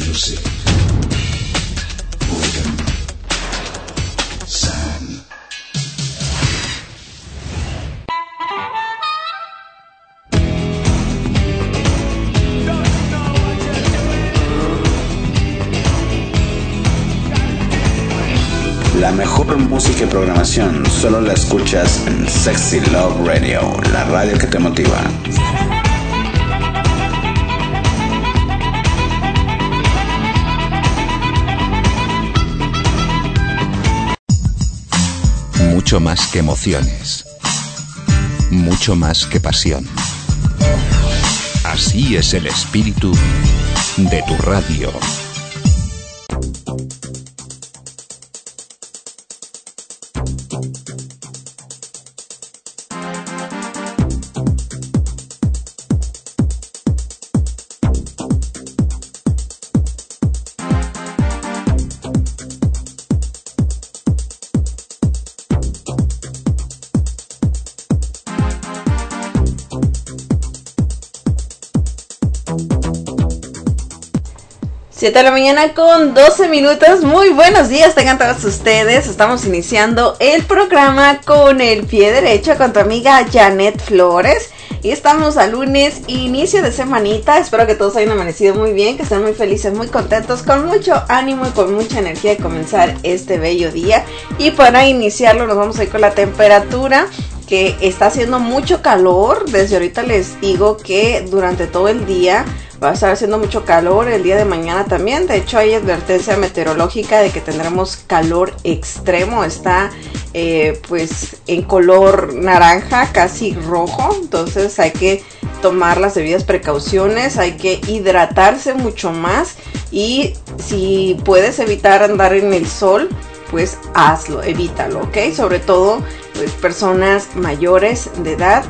Music. Rhythm. Sound. La mejor música y programación solo la escuchas en Sexy Love Radio, la radio que te motiva. Mucho más que emociones, mucho más que pasión. Así es el espíritu de tu radio. Siete de la mañana con 12 minutos. Muy buenos días tengan todos ustedes. Estamos iniciando el programa con el pie derecho con tu amiga Janet Flores. Y estamos a lunes, inicio de semanita. Espero que todos hayan amanecido muy bien, que estén muy felices, muy contentos, con mucho ánimo y con mucha energía de comenzar este bello día. Y para iniciarlo nos vamos a ir con la temperatura, que está haciendo mucho calor. Desde ahorita les digo que durante todo el día va a estar haciendo mucho calor, el día de mañana también. De hecho hay advertencia meteorológica de que tendremos calor extremo. Está pues en color naranja, casi rojo. Entonces hay que tomar las debidas precauciones, hay que hidratarse mucho más. Y si puedes evitar andar en el sol, pues hazlo, evítalo, ¿ok? Sobre todo pues, personas mayores de edad,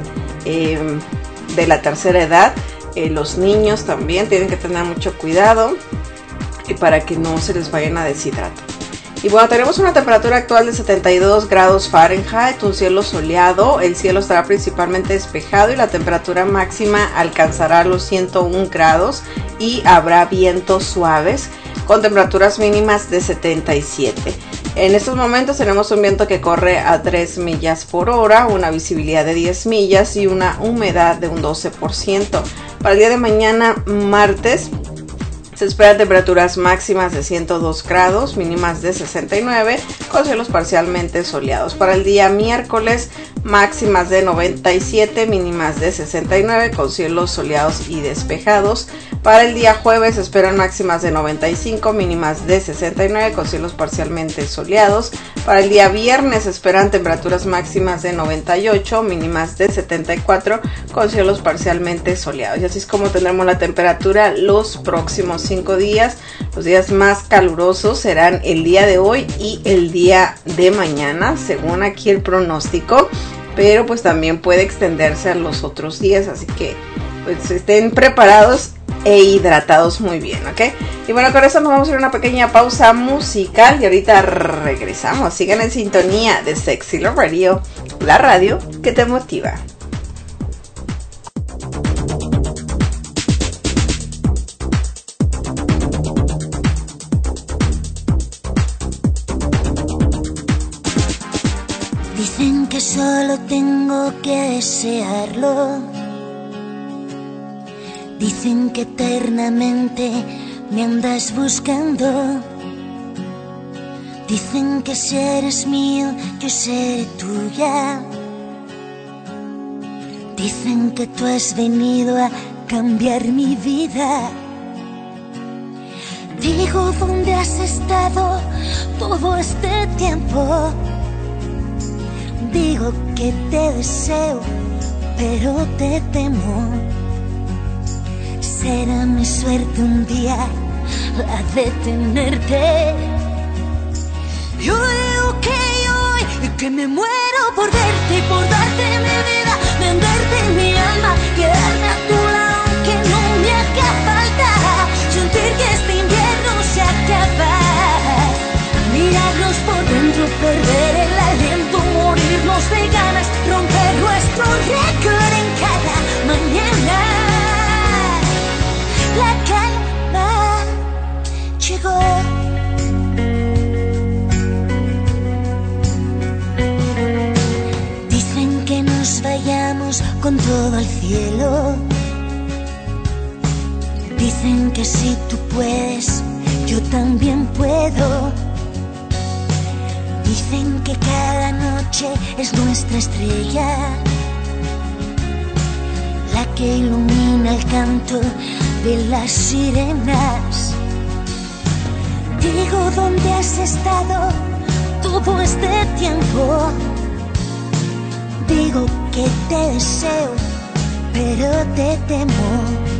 de la tercera edad. Los niños también tienen que tener mucho cuidado para que no se les vayan a deshidratar. Y bueno, tenemos una temperatura actual de 72 grados Fahrenheit, un cielo soleado, el cielo estará principalmente despejado y la temperatura máxima alcanzará los 101 grados y habrá vientos suaves con temperaturas mínimas de 77. En estos momentos tenemos un viento que corre a 3 millas por hora, una visibilidad de 10 millas y una humedad de un 12%. Para el día de mañana, martes, se esperan temperaturas máximas de 102 grados, mínimas de 69, con cielos parcialmente soleados. Para el día miércoles, máximas de 97, mínimas de 69, con cielos soleados y despejados. Para el día jueves se esperan máximas de 95, mínimas de 69, con cielos parcialmente soleados. Para el día viernes se esperan temperaturas máximas de 98, mínimas de 74, con cielos parcialmente soleados. Y así es como tendremos la temperatura los próximos 5 días. Los días más calurosos serán el día de hoy y el día de mañana, según aquí el pronóstico. Pero pues también puede extenderse a los otros días, así que pues estén preparados e hidratados muy bien, ¿ok? Y bueno, con eso nos vamos a ir a una pequeña pausa musical y ahorita regresamos. Sigan en sintonía de Sexy Love Radio, la radio que te motiva. Dicen que solo tengo que desearlo. Dicen que eternamente me andas buscando. Dicen que si eres mío, yo seré tuya. Dicen que tú has venido a cambiar mi vida. Digo, ¿dónde has estado todo este tiempo? Digo que te deseo, pero te temo. Será mi suerte un día la de tenerte. Yo digo que me muero por verte y por darte mi vida, venderte mi alma, quedarme a tu lado aunque no me haga falta, sentir que este invierno se acaba, mirarnos por dentro, perder el aliento, morirnos de ganas, romper nuestro récord en cada mañana. La calma con todo el cielo. Dicen que si tú puedes, yo también puedo. Dicen que cada noche es nuestra estrella, la que ilumina el canto de las sirenas. Digo, ¿dónde has estado todo este tiempo? Digo que te deseo, pero te temo.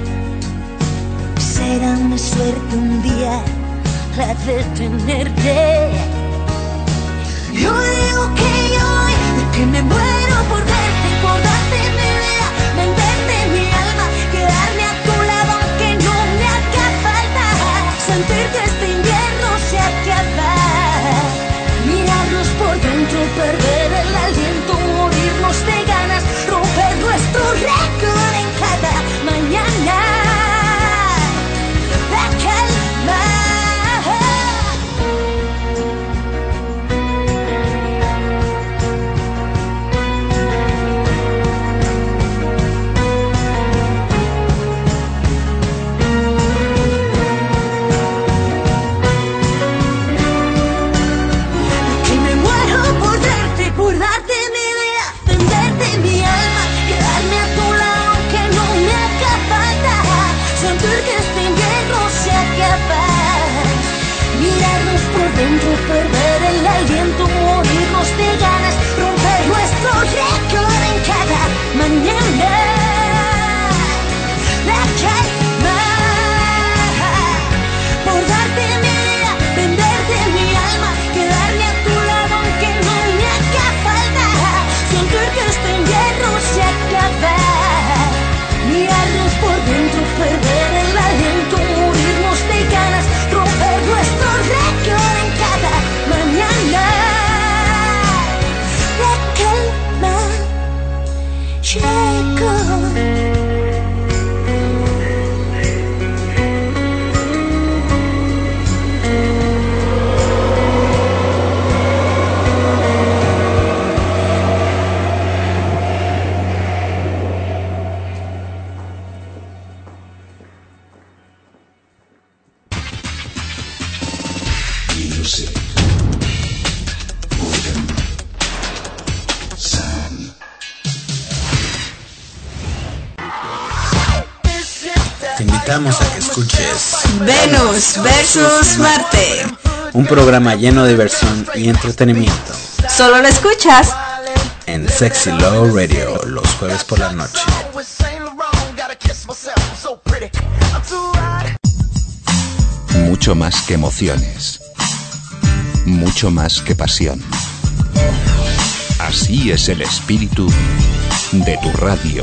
Será mi suerte un día la de tenerte. Yo digo que me muero por verte, por darte mi vida, venderte mi alma, quedarme a tu lado aunque no me haga falta, sentir que este invierno se acaba, mirarnos por dentro, perder el aliento, morirnos de ganas, romper nuestro récord en cada mañana. La calma. Por darte mi vida, venderte mi alma, quedarme a tu lado que no me haga falta, sentir que este invierno se acaba, mirarnos por dentro, perder el aliento, morirnos de ganas, romper nuestro récord en cada mañana. La calma. Por darte mi vida, venderte mi alma, quedarme a tu lado aunque no me haga falta, sentir que este invierno se acaba, mirarnos por dentro, perder el aliento, morirnos de ganas, romper nuestro récord en cada mañana. La calma llegó. Te invitamos a que escuches Venus versus Marte. un programa lleno de diversión y entretenimiento Solo lo escuchas en Sexy Love Radio los jueves por la noche. Mucho más que emociones. Mucho más que pasión. Así es el espíritu de tu radio.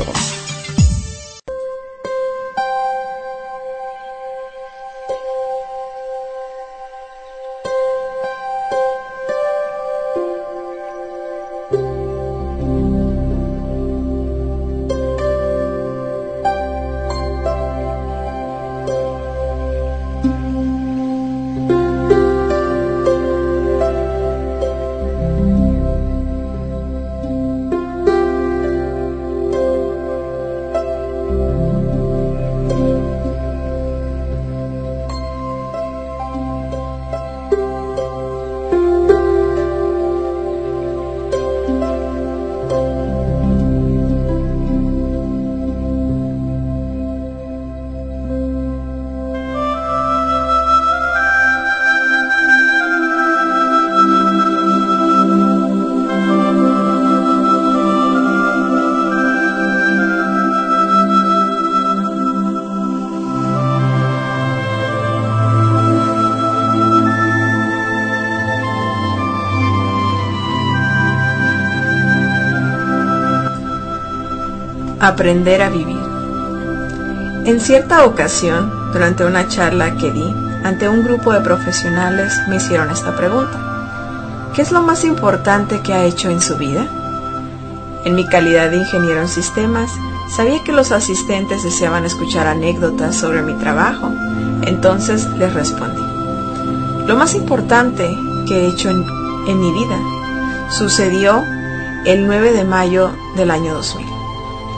Aprender a vivir. En cierta ocasión, durante una charla que di ante un grupo de profesionales, me hicieron esta pregunta: ¿qué es lo más importante que ha hecho en su vida? En mi calidad de ingeniero en sistemas, sabía que los asistentes deseaban escuchar anécdotas sobre mi trabajo, entonces les respondí: lo más importante que he hecho en mi vida sucedió el 9 de mayo del año 2000.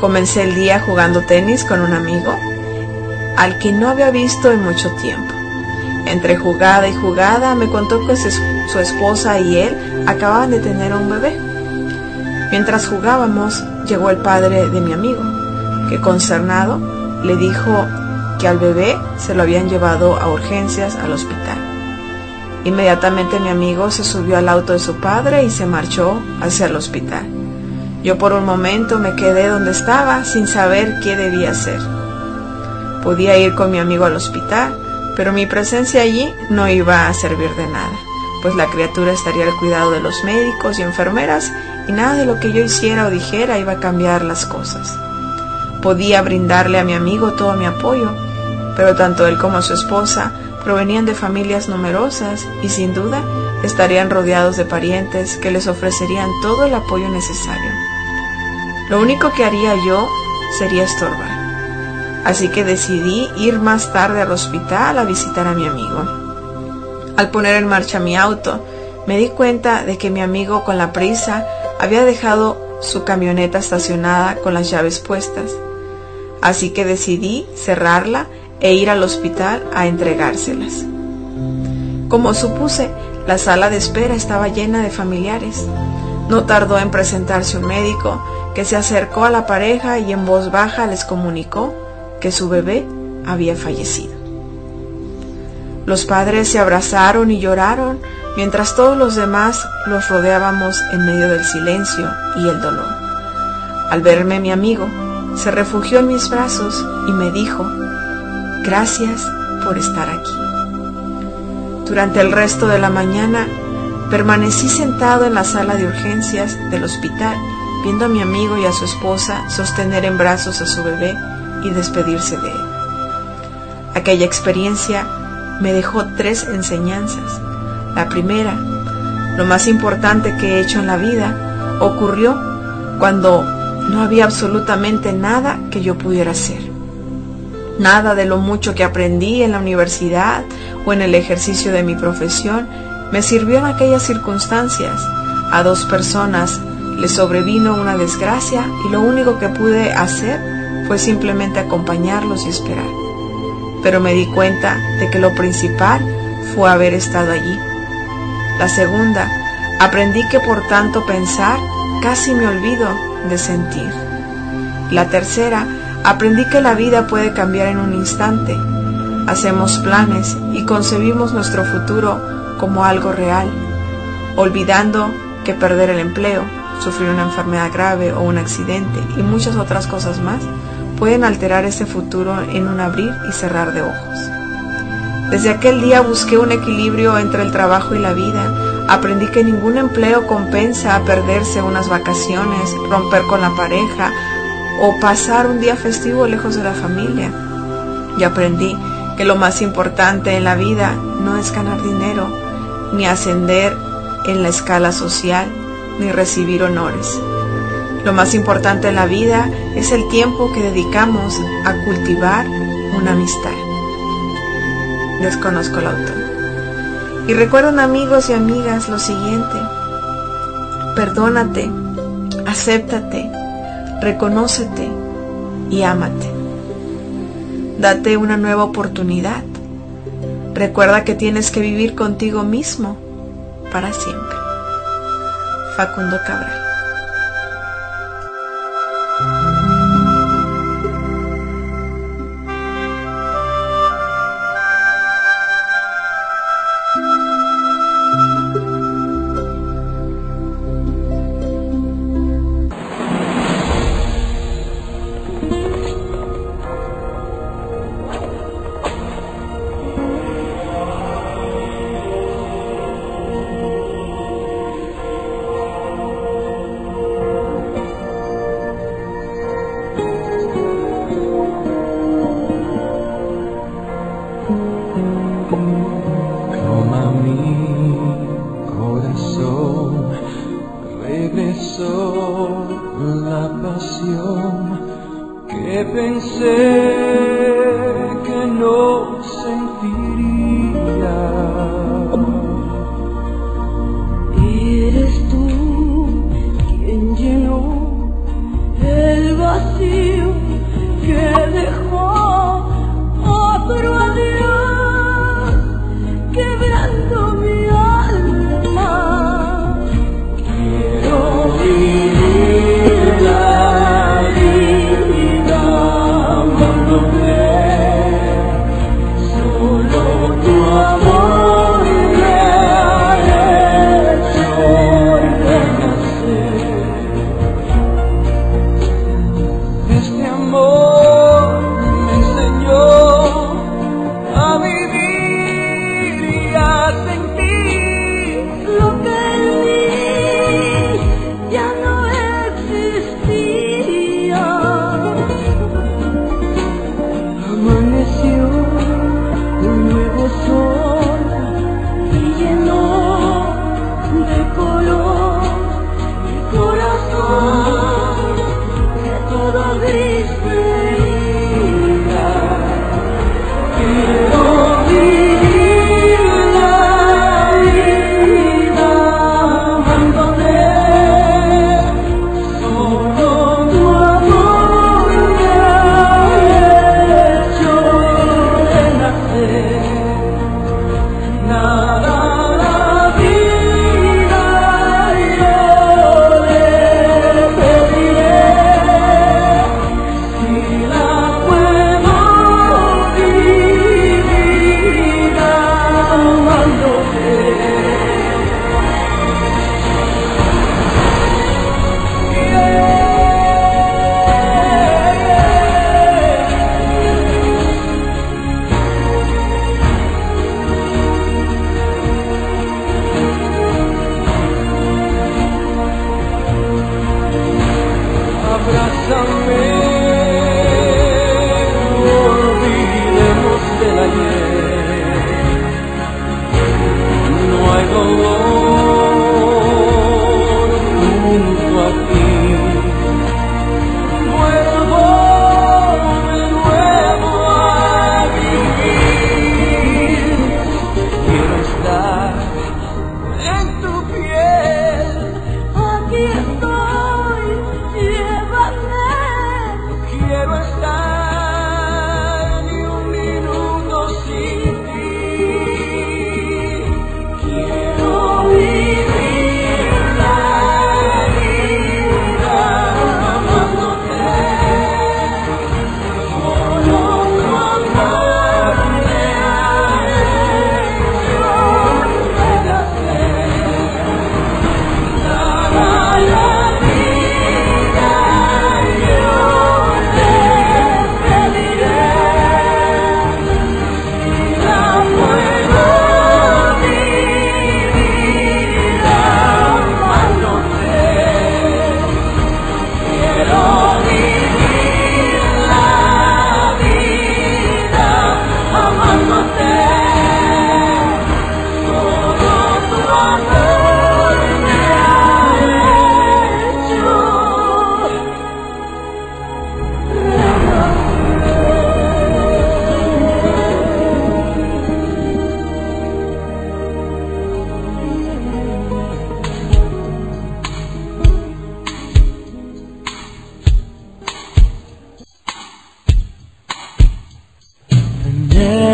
Comencé el día jugando tenis con un amigo al que no había visto en mucho tiempo. Entre jugada y jugada me contó que su esposa y él acababan de tener un bebé. Mientras jugábamos, llegó el padre de mi amigo, que consternado le dijo que al bebé se lo habían llevado a urgencias al hospital. Inmediatamente mi amigo se subió al auto de su padre y se marchó hacia el hospital. Yo por un momento me quedé donde estaba sin saber qué debía hacer. Podía ir con mi amigo al hospital, pero mi presencia allí no iba a servir de nada, pues la criatura estaría al cuidado de los médicos y enfermeras y nada de lo que yo hiciera o dijera iba a cambiar las cosas. Podía brindarle a mi amigo todo mi apoyo, pero tanto él como su esposa provenían de familias numerosas y sin duda estarían rodeados de parientes que les ofrecerían todo el apoyo necesario. Lo único que haría yo sería estorbar. Así que decidí ir más tarde al hospital a visitar a mi amigo. Al poner en marcha mi auto, me di cuenta de que mi amigo con la prisa había dejado su camioneta estacionada con las llaves puestas. Así que decidí cerrarla e ir al hospital a entregárselas. Como supuse, la sala de espera estaba llena de familiares. No tardó en presentarse un médico que se acercó a la pareja y en voz baja les comunicó que su bebé había fallecido. Los padres se abrazaron y lloraron mientras todos los demás los rodeábamos en medio del silencio y el dolor. Al verme mi amigo, se refugió en mis brazos y me dijo: «Gracias por estar aquí». Durante el resto de la mañana, permanecí sentado en la sala de urgencias del hospital, viendo a mi amigo y a su esposa sostener en brazos a su bebé y despedirse de él. Aquella experiencia me dejó 3 enseñanzas. La primera, lo más importante que he hecho en la vida ocurrió cuando no había absolutamente nada que yo pudiera hacer. Nada de lo mucho que aprendí en la universidad o en el ejercicio de mi profesión me sirvió en aquellas circunstancias. A 2 personas les sobrevino una desgracia y lo único que pude hacer fue simplemente acompañarlos y esperar. Pero me di cuenta de que lo principal fue haber estado allí. La segunda, aprendí que por tanto pensar casi me olvido de sentir. La tercera, aprendí que la vida puede cambiar en un instante. Hacemos planes y concebimos nuestro futuro como algo real, olvidando que perder el empleo, sufrir una enfermedad grave o un accidente y muchas otras cosas más pueden alterar ese futuro en un abrir y cerrar de ojos. Desde aquel día busqué un equilibrio entre el trabajo y la vida. Aprendí que ningún empleo compensa a perderse unas vacaciones, romper con la pareja o pasar un día festivo lejos de la familia. Y aprendí que lo más importante en la vida no es ganar dinero, ni ascender en la escala social, ni recibir honores. Lo más importante en la vida es el tiempo que dedicamos a cultivar una amistad. Desconozco el autor. Y recuerden, amigos y amigas, lo siguiente: perdónate, acéptate, reconócete y ámate. Date una nueva oportunidad. Recuerda que tienes que vivir contigo mismo para siempre. Facundo Cabral. Eres tú quien llenó el vacío.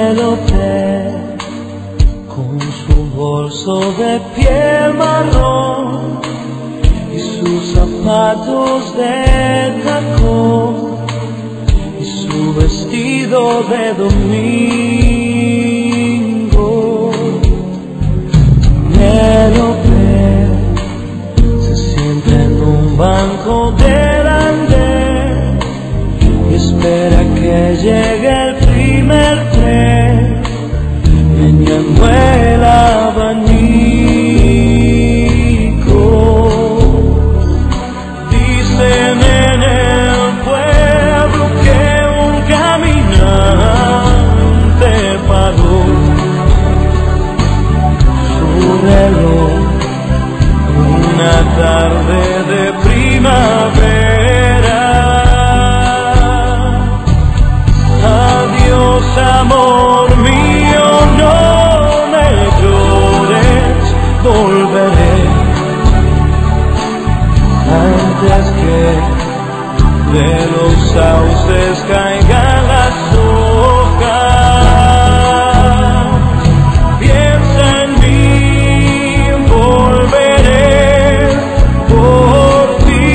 Penélope, con su bolso de piel marrón y sus zapatos de tacón y su vestido de domingo. Penélope se sienta en un banco del andén y espera que llegue el primer tren, meneando el abanico. Dicen en el pueblo que un caminante paró su reloj una tarde de primavera. Adiós, amor mío, no me llores, volveré antes que de los sauces caigan las hojas. Piensa en mí, volveré por ti.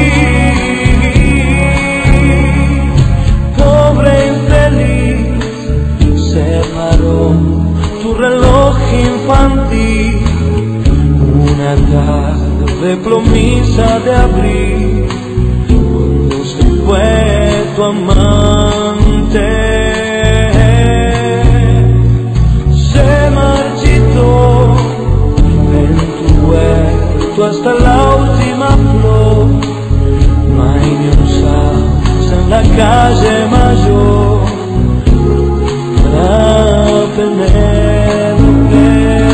Pobre infeliz, se paró tu reloj infantil una tarde plomiza de abril, cuando se fue tu amante. Se marchitó en tu huerto hasta la última flor. No hay ni un sauce en la calle mayor para Penélope.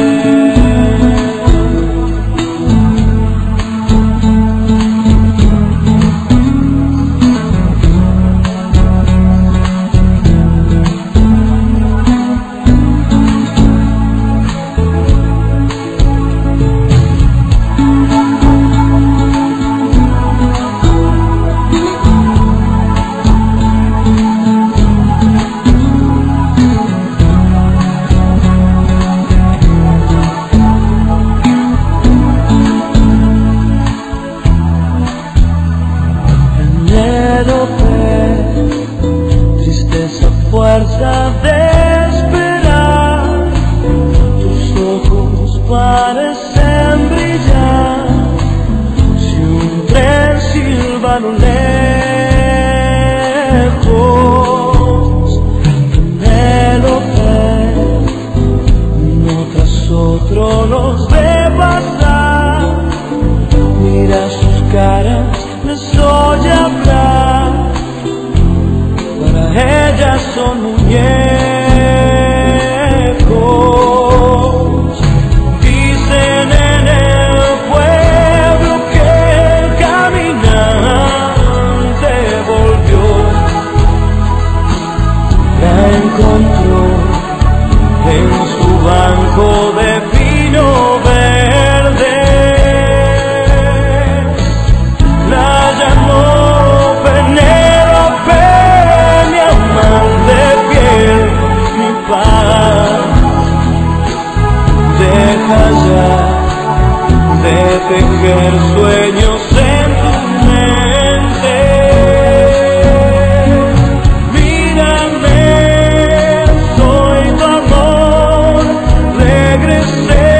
Tristeza, fuerza de esperar, tus ojos parecen brillar. Si un tren silba a lo lejos, Penélope, uno tras otro los ve pasar. Mira sus caras, les oye hablar. Para ella son muñecos. Dicen en el pueblo que el caminante volvió. La encontró en su banco de pino verde. La llamó Penélope, mi amante fiel, mi paz. Deja ya de tejer sueños en tu mente. Mírame, soy tu amor, regresé.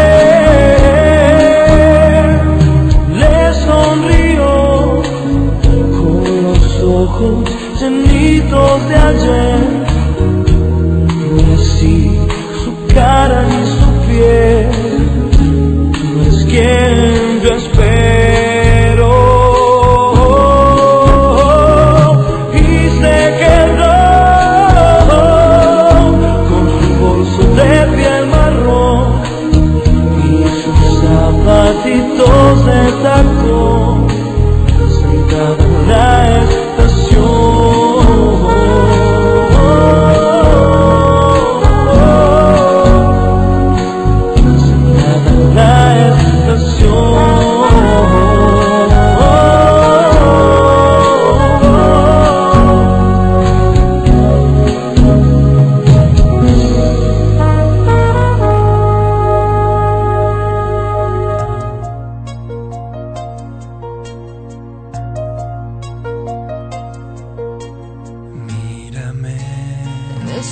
Le sonrió con los ojos llenitos de ayer. No es así su cara ni su piel, no es quien yo espero.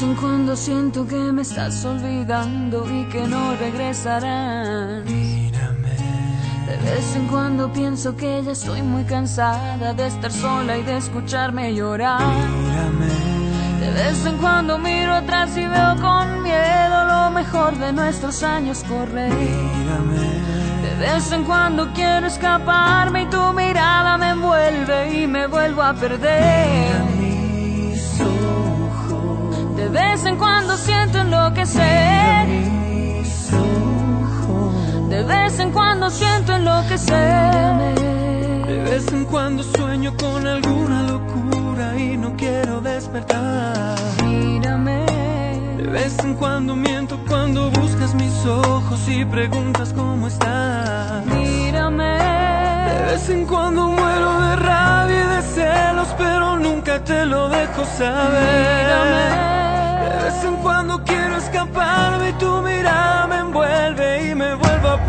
en cuando siento que me estás olvidando y que no regresarás. Mírame. De vez en cuando pienso que ya estoy muy cansada de estar sola y de escucharme llorar. Mírame. De vez en cuando miro atrás y veo con miedo lo mejor de nuestros años correr. Mírame. De vez en cuando quiero escaparme y tu mirada me envuelve y me vuelvo a perder. Mis ojos. De vez en cuando siento enloquecer. Mis ojos. De vez en cuando siento enloquecer. De vez en cuando sueño con alguna locura y no quiero despertar. Mírame. De vez en cuando miento cuando buscas mis ojos y preguntas cómo estás. Mírame. De vez en cuando muero de rabia y de celos, pero nunca te lo dejo saber. Mírame. De vez en cuando quiero escaparme y tu mirada me envuelve y me vuelvo a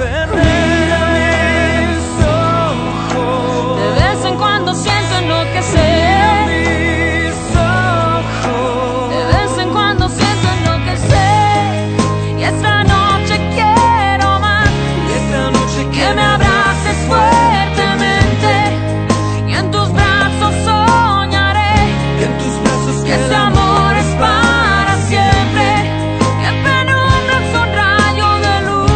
perder. Mis ojos. De vez en cuando siento enloquecer. Mis ojos. De vez en cuando siento enloquecer. Y esta noche quiero más. Y esta noche Que me abraces fuertemente. Y en tus brazos soñaré. que en tus brazos Que este amor es para siempre. Que en penumbras un rayo de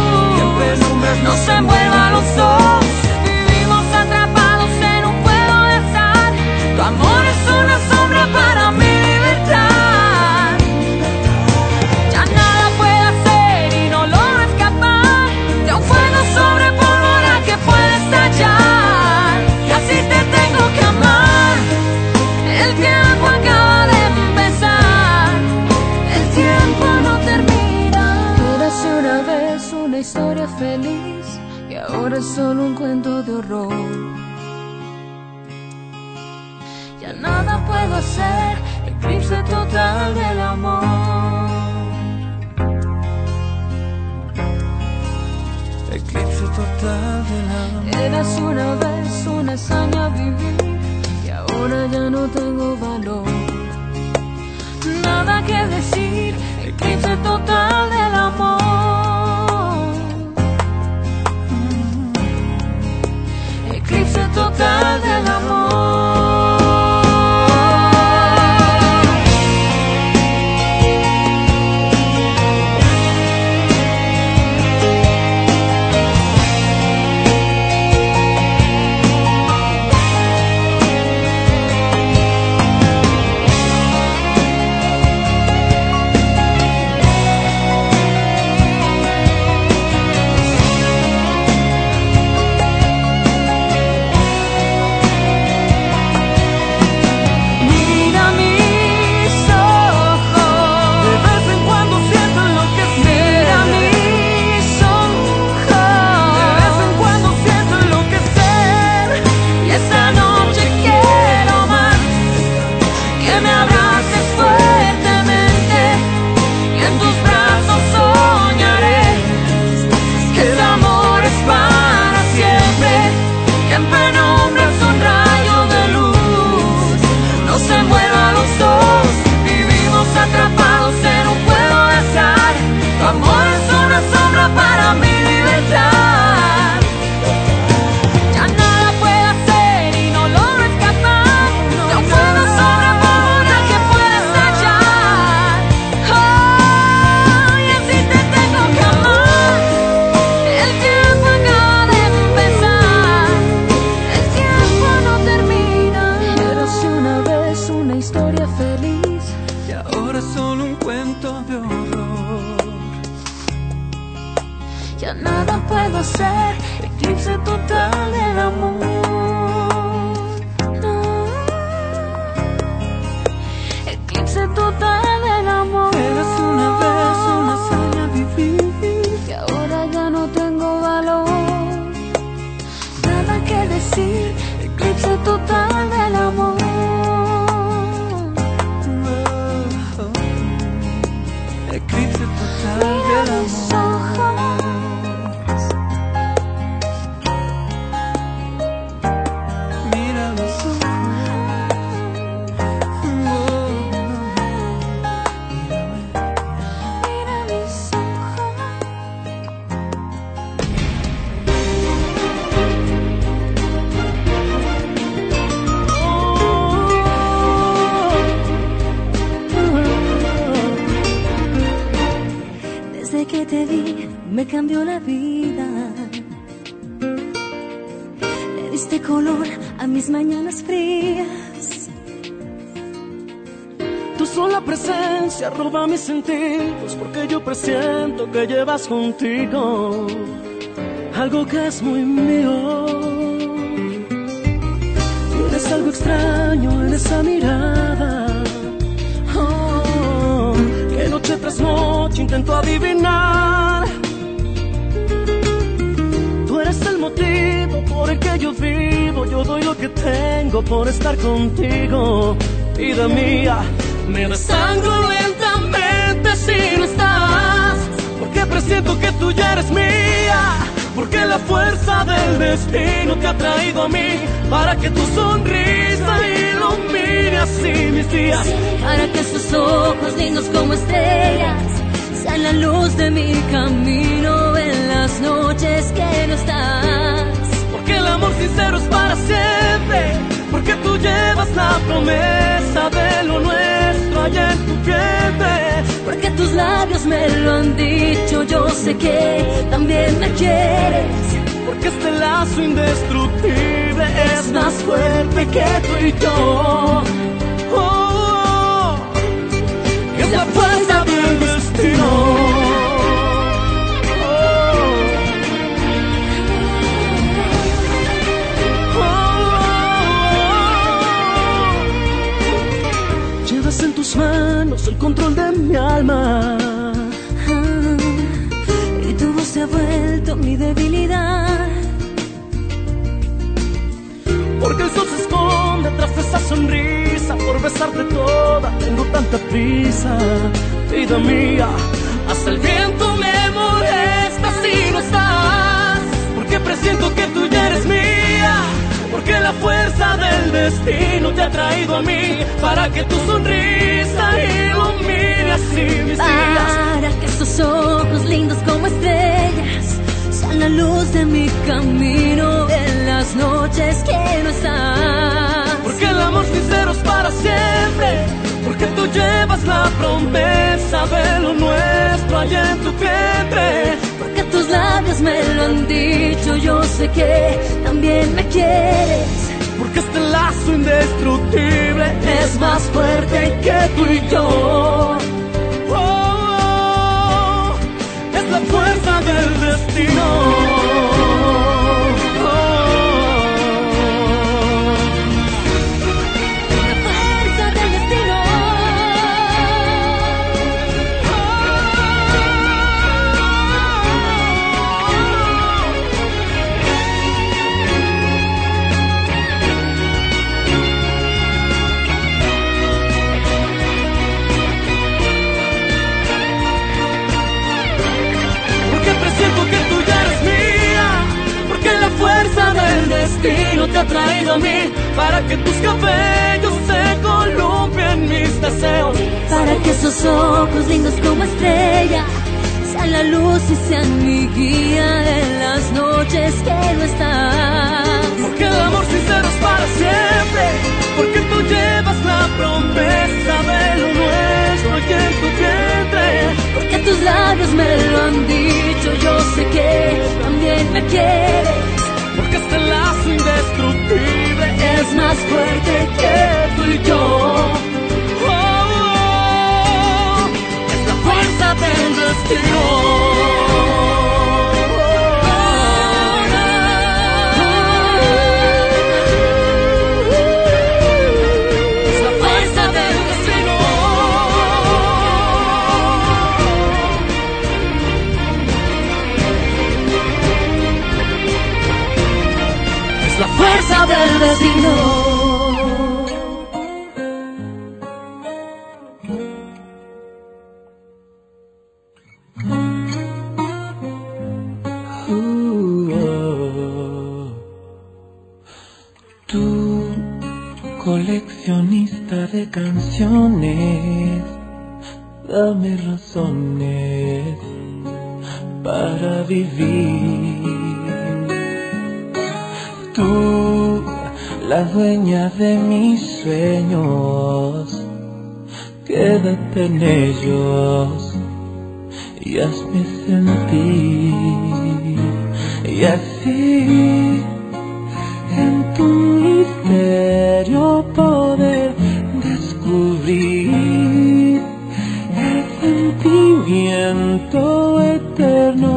luz. No se muevan los dos. Vivimos atrapados en un juego de azar. Tu amor es una sombra para mi libertad. Ya nada puedo hacer y no logro escapar de un fuego sobre pólvora que puede estallar. Y así te tengo que amar. El tiempo acaba de empezar. El tiempo no termina. Érase una vez una historia feliz y ahora es solo un cuento de horror. Ya nada puedo hacer, eclipse total del amor. Eclipse total del amor. Eras una vez una hazaña vivir y ahora ya no tengo valor. Nada que decir, eclipse total del amor. Eclipse total del amor. te vi me cambió la vida. Le diste color a mis mañanas frías. Tu sola presencia roba mis sentidos, porque yo presiento que llevas contigo algo que es muy mío. Tienes algo extraño en esa mirada, que noche tras noche intento adivinar. Tú eres el motivo por el que yo vivo. Yo doy lo que tengo por estar contigo, vida mía. Me desangro lentamente si no estás, porque presiento que tú ya eres mía. Porque la fuerza del destino te ha traído a mí, para que tu sonrisa ilumine así mis días. Para que sus ojos lindos como estrellas sean la luz de mi camino en las noches que no estás. Porque el amor sincero es para siempre, porque tú llevas la promesa de lo nuestro allá en tu vientre. Porque tus labios me lo han dicho, yo sé que también me quieres. Porque este lazo indestructible es más fuerte que tú y yo. Es la fuerza del destino. Llevas en tus manos el control de mi alma, y tu voz se ha vuelto mi debilidad. Porque el sol se esconde tras esa sonrisa. Por besarte toda tengo tanta prisa, vida mía. Hasta el viento me molesta si no estás, porque presiento que tú ya eres mía. Porque la fuerza del destino te ha traído a mí, para que tu sonrisa ilumine así mis días. Para que esos ojos lindos como estrellas sean la luz de mi camino en las noches que no estás. Porque el amor sincero es para siempre, porque tú llevas la promesa de lo nuestro allá en tu vientre. Porque tus labios me lo han dicho, yo sé que también me quieres. Porque este lazo indestructible es más fuerte que tú y yo. Es la fuerza del destino. El destino te ha traído a mí, para que tus cabellos se columpien mis deseos. Para que esos ojos lindos como estrella sean la luz y sean mi guía en las noches que no estás. Porque el amor sincero es para siempre, porque tú llevas la promesa de lo nuestro aquí en tu vientre. Porque tus labios me lo han dicho, yo sé que también me quieres. Porque este lazo indestructible es más fuerte que tú y yo. Es la fuerza del destino. La fuerza del destino. Tú, coleccionista de canciones, dame razones para vivir. Tú, la dueña de mis sueños, quédate en ellos y hazme sentir. Y así en tu misterio poder descubrir el sentimiento eterno.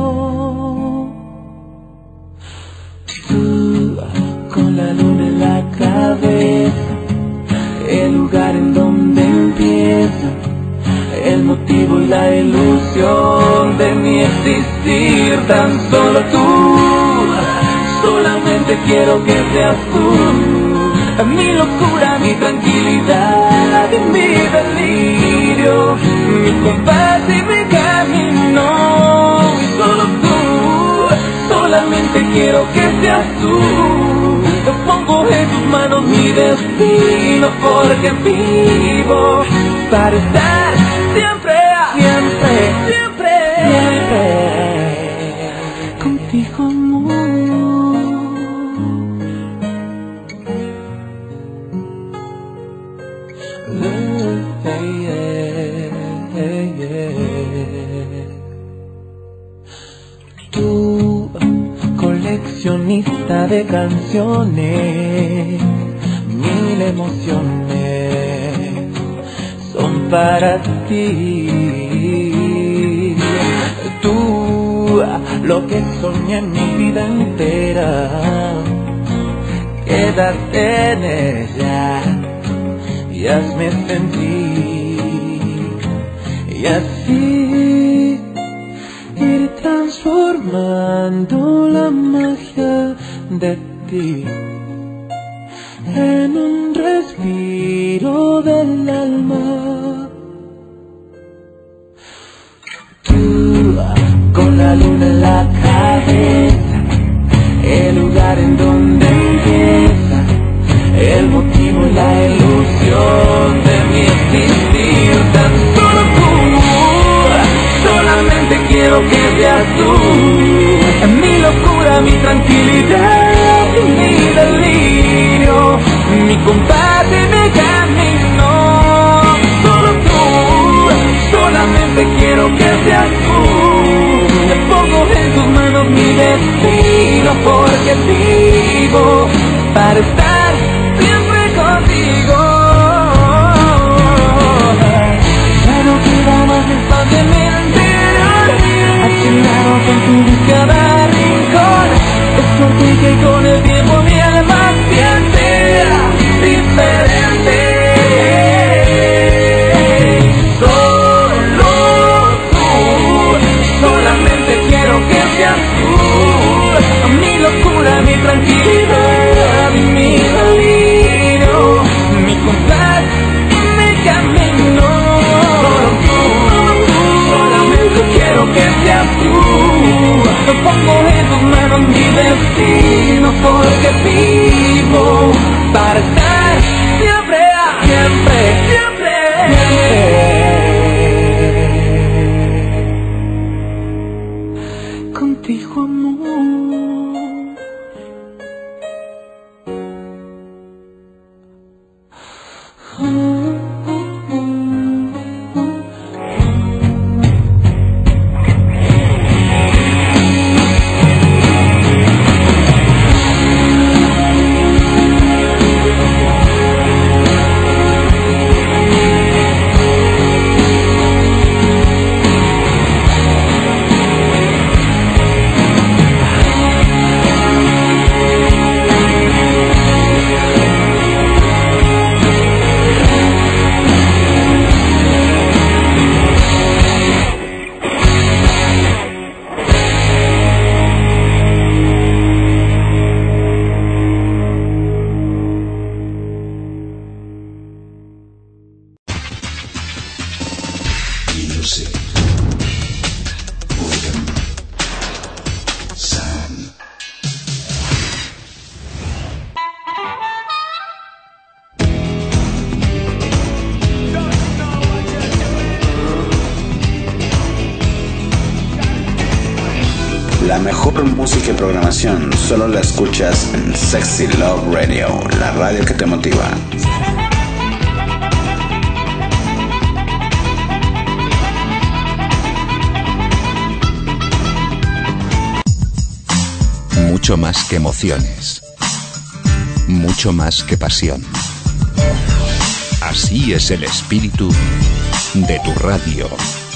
Tú con la luna en la cabeza, el lugar en donde empieza el motivo y la ilusión de mi existir. Tan solo tú, solamente quiero que seas tú, mi locura, mi tranquilidad y mi delirio, mi compás y mi camino. Y solo tú, solamente quiero que seas tú. Yo pongo en tus manos mi destino, porque vivo para estar siempre, siempre, siempre, siempre contigo, amor. Tú, coleccionista de canciones, mil emociones son para ti. Tú, lo que soñé en mi vida entera, quédate en ella y hazme sentir. Y así ir transformando la magia de ti en un respiro del alma. Tú, con la luna en la cabeza, el lugar en donde empieza el motivo y la ilusión de mi existir. Tan solo tú, solamente quiero que seas tú, mi locura, mi tranquilidad y mi delirio, mi compás y mi camino. Solo tú, solamente quiero que seas tú. Te pongo en tus manos mi destino, porque vivo para estar siempre contigo. Ya no queda más espacio en mi interior, achinado contigo en cada rincón. Es por ti que con el tiempo mi alma siente diferente. Solo tú, solamente quiero que seas tú, mi locura, mi tranquilidad y mi delirio, mi compás y mi camino. Solamente quiero que seas tú. Yo pongo en tus manos mi destino, porque vivo para estar siempre, siempre, siempre, siempre contigo, amor. La mejor música y programación solo la escuchas en Sexy Love Radio, la radio que te motiva. Mucho más que emociones. Mucho más que pasión. Así es el espíritu de tu radio.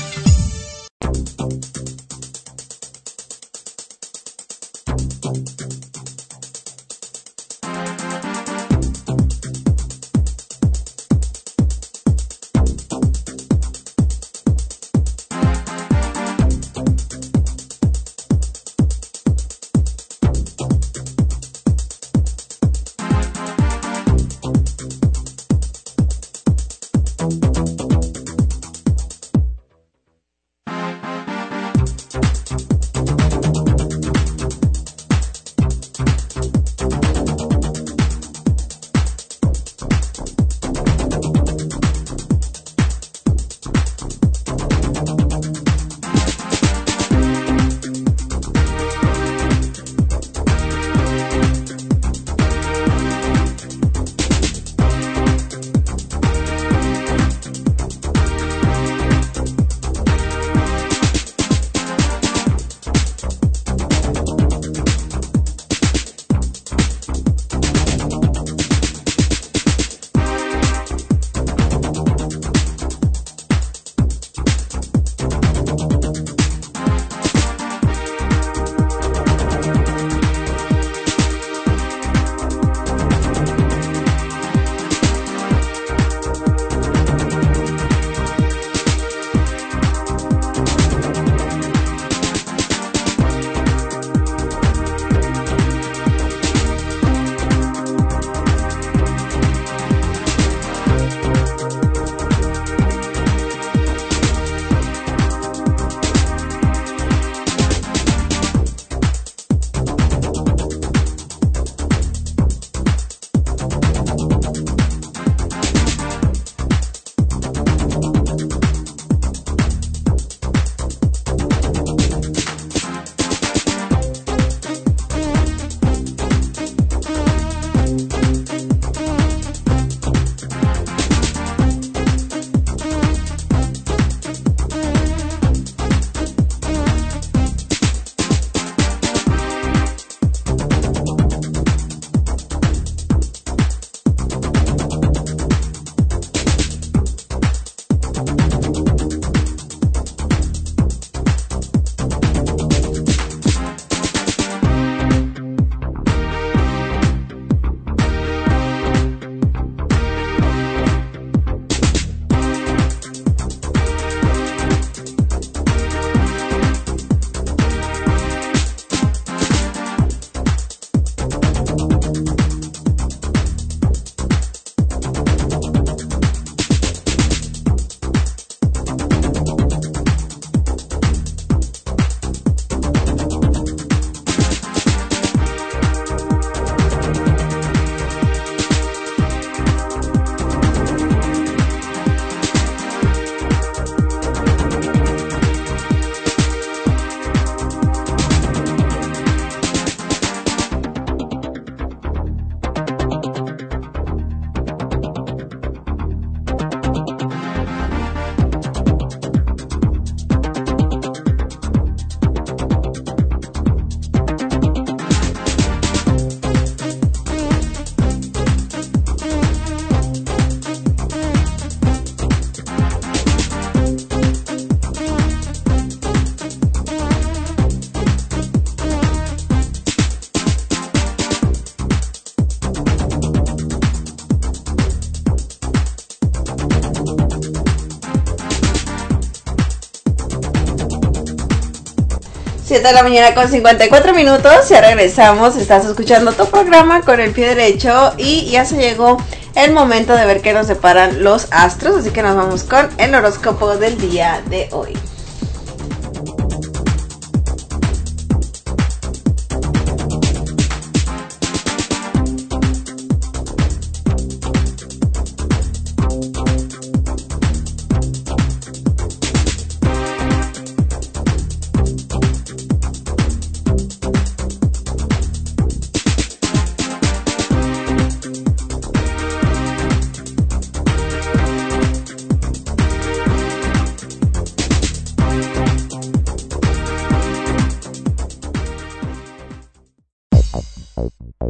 Siete de la mañana con 54 minutos, ya regresamos, estás escuchando tu programa con el pie derecho y ya se llegó el momento de ver qué nos deparan los astros, así que nos vamos con el horóscopo del día de hoy.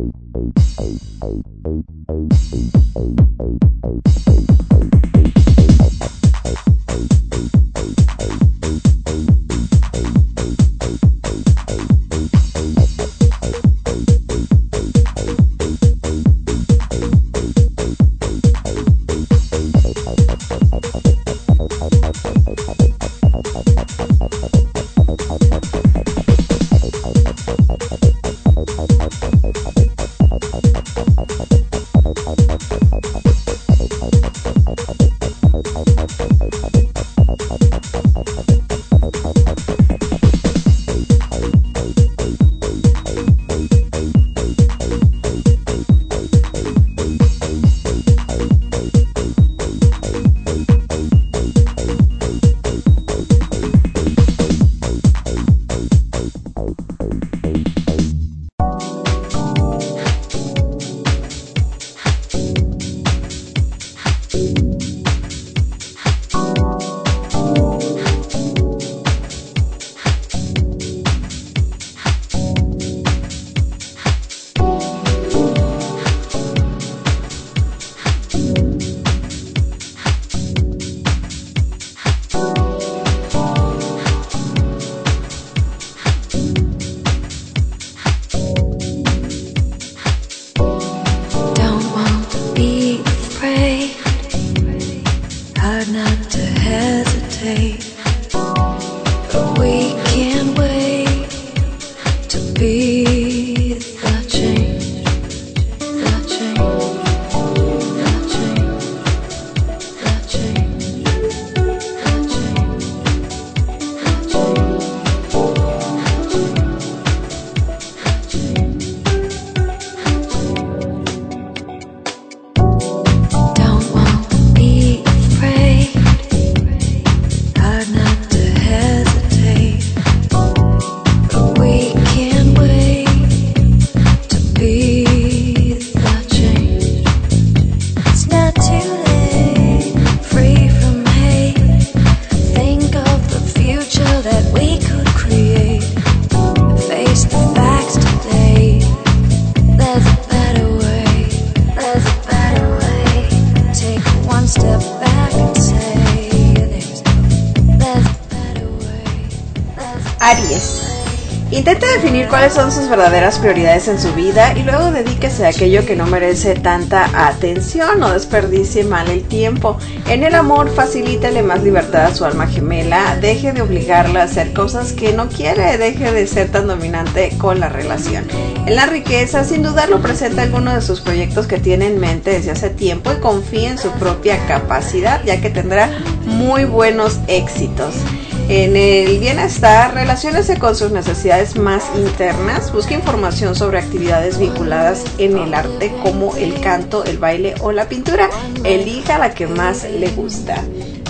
Aries. Intente definir cuáles son sus verdaderas prioridades en su vida y luego dedíquese a aquello que no merece tanta atención o desperdicie mal el tiempo. En el amor, facilítele más libertad a su alma gemela, deje de obligarla a hacer cosas que no quiere, deje de ser tan dominante con la relación. En la riqueza, sin dudarlo, presenta algunos de sus proyectos que tiene en mente desde hace tiempo y confíe en su propia capacidad, ya que tendrá muy buenos éxitos. En el bienestar, relaciónese con sus necesidades más internas, busque información sobre actividades vinculadas en el arte como el canto, el baile o la pintura, elija la que más le gusta.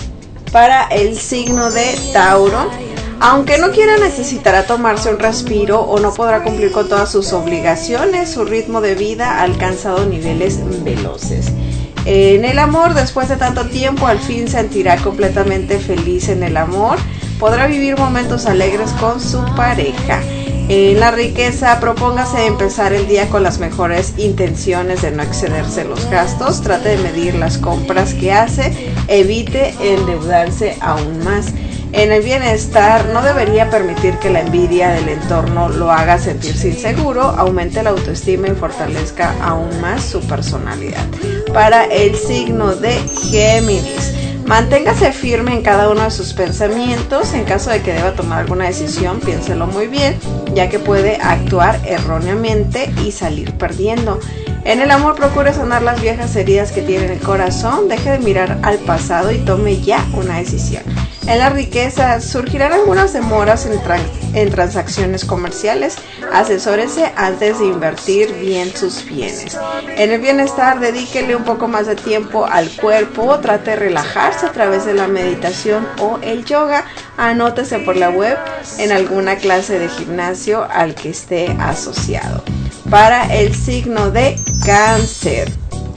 Para el signo de Tauro, aunque no quiera, necesitará tomarse un respiro o no podrá cumplir con todas sus obligaciones, su ritmo de vida ha alcanzado niveles veloces. En el amor, después de tanto tiempo, al fin sentirá completamente feliz en el amor. Podrá vivir momentos alegres con su pareja. En la riqueza, propóngase empezar el día con las mejores intenciones de no excederse los gastos. Trate de medir las compras que hace. Evite endeudarse aún más. En el bienestar, no debería permitir que la envidia del entorno lo haga sentirse inseguro. Aumente la autoestima y fortalezca aún más su personalidad. Para el signo de Géminis, manténgase firme en cada uno de sus pensamientos. En caso de que deba tomar alguna decisión, piénselo muy bien, ya que puede actuar erróneamente y salir perdiendo. En el amor, procure sanar las viejas heridas que tiene en el corazón. Deje de mirar al pasado y tome ya una decisión. En la riqueza, surgirán algunas demoras en transacciones comerciales. Asesórese antes de invertir bien sus bienes. En el bienestar, dedíquele un poco más de tiempo al cuerpo. Trate de relajarse a través de la meditación o el yoga. Anótese por la web en alguna clase de gimnasio al que esté asociado. Para el signo de Cáncer,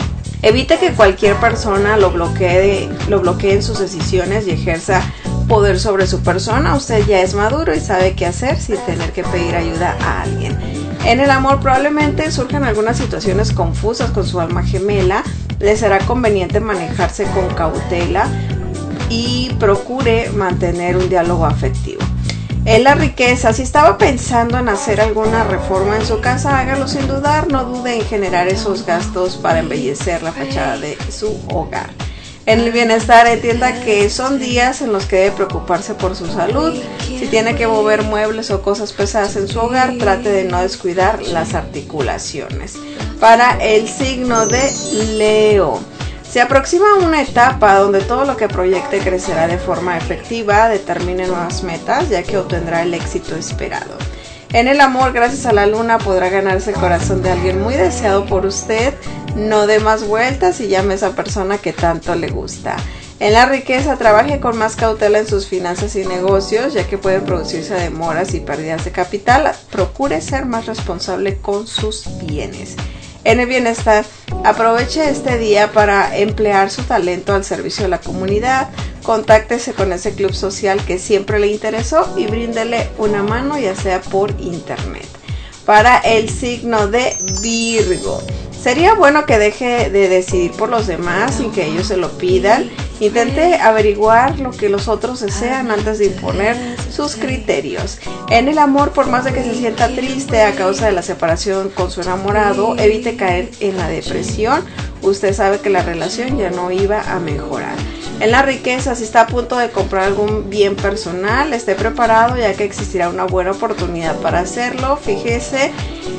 evite que cualquier persona lo bloquee en sus decisiones y ejerza poder sobre su persona. Usted ya es maduro y sabe qué hacer sin tener que pedir ayuda a alguien. En el amor probablemente surjan algunas situaciones confusas con su alma gemela. Le será conveniente manejarse con cautela y procure mantener un diálogo afectivo. En la riqueza, si estaba pensando en hacer alguna reforma en su casa, hágalo sin dudar. No dude en generar esos gastos para embellecer la fachada de su hogar. En el bienestar, entienda que son días en los que debe preocuparse por su salud. Si tiene que mover muebles o cosas pesadas en su hogar, trate de no descuidar las articulaciones. Para el signo de Leo, se aproxima una etapa donde todo lo que proyecte crecerá de forma efectiva. Determine nuevas metas, ya que obtendrá el éxito esperado. En el amor, gracias a la luna, podrá ganarse el corazón de alguien muy deseado por usted. No dé más vueltas y llame a esa persona que tanto le gusta. En la riqueza, trabaje con más cautela en sus finanzas y negocios, ya que pueden producirse demoras y pérdidas de capital. Procure ser más responsable con sus bienes. En el bienestar, aproveche este día para emplear su talento al servicio de la comunidad. Contáctese con ese club social que siempre le interesó y bríndele una mano, ya sea por internet. Para el signo de Virgo, sería bueno que deje de decidir por los demás sin que ellos se lo pidan. Intente averiguar lo que los otros desean antes de imponer sus criterios. En el amor, por más de que se sienta triste a causa de la separación con su enamorado, evite caer en la depresión. Usted sabe que la relación ya no iba a mejorar. En la riqueza, si está a punto de comprar algún bien personal, esté preparado, ya que existirá una buena oportunidad para hacerlo. Fíjese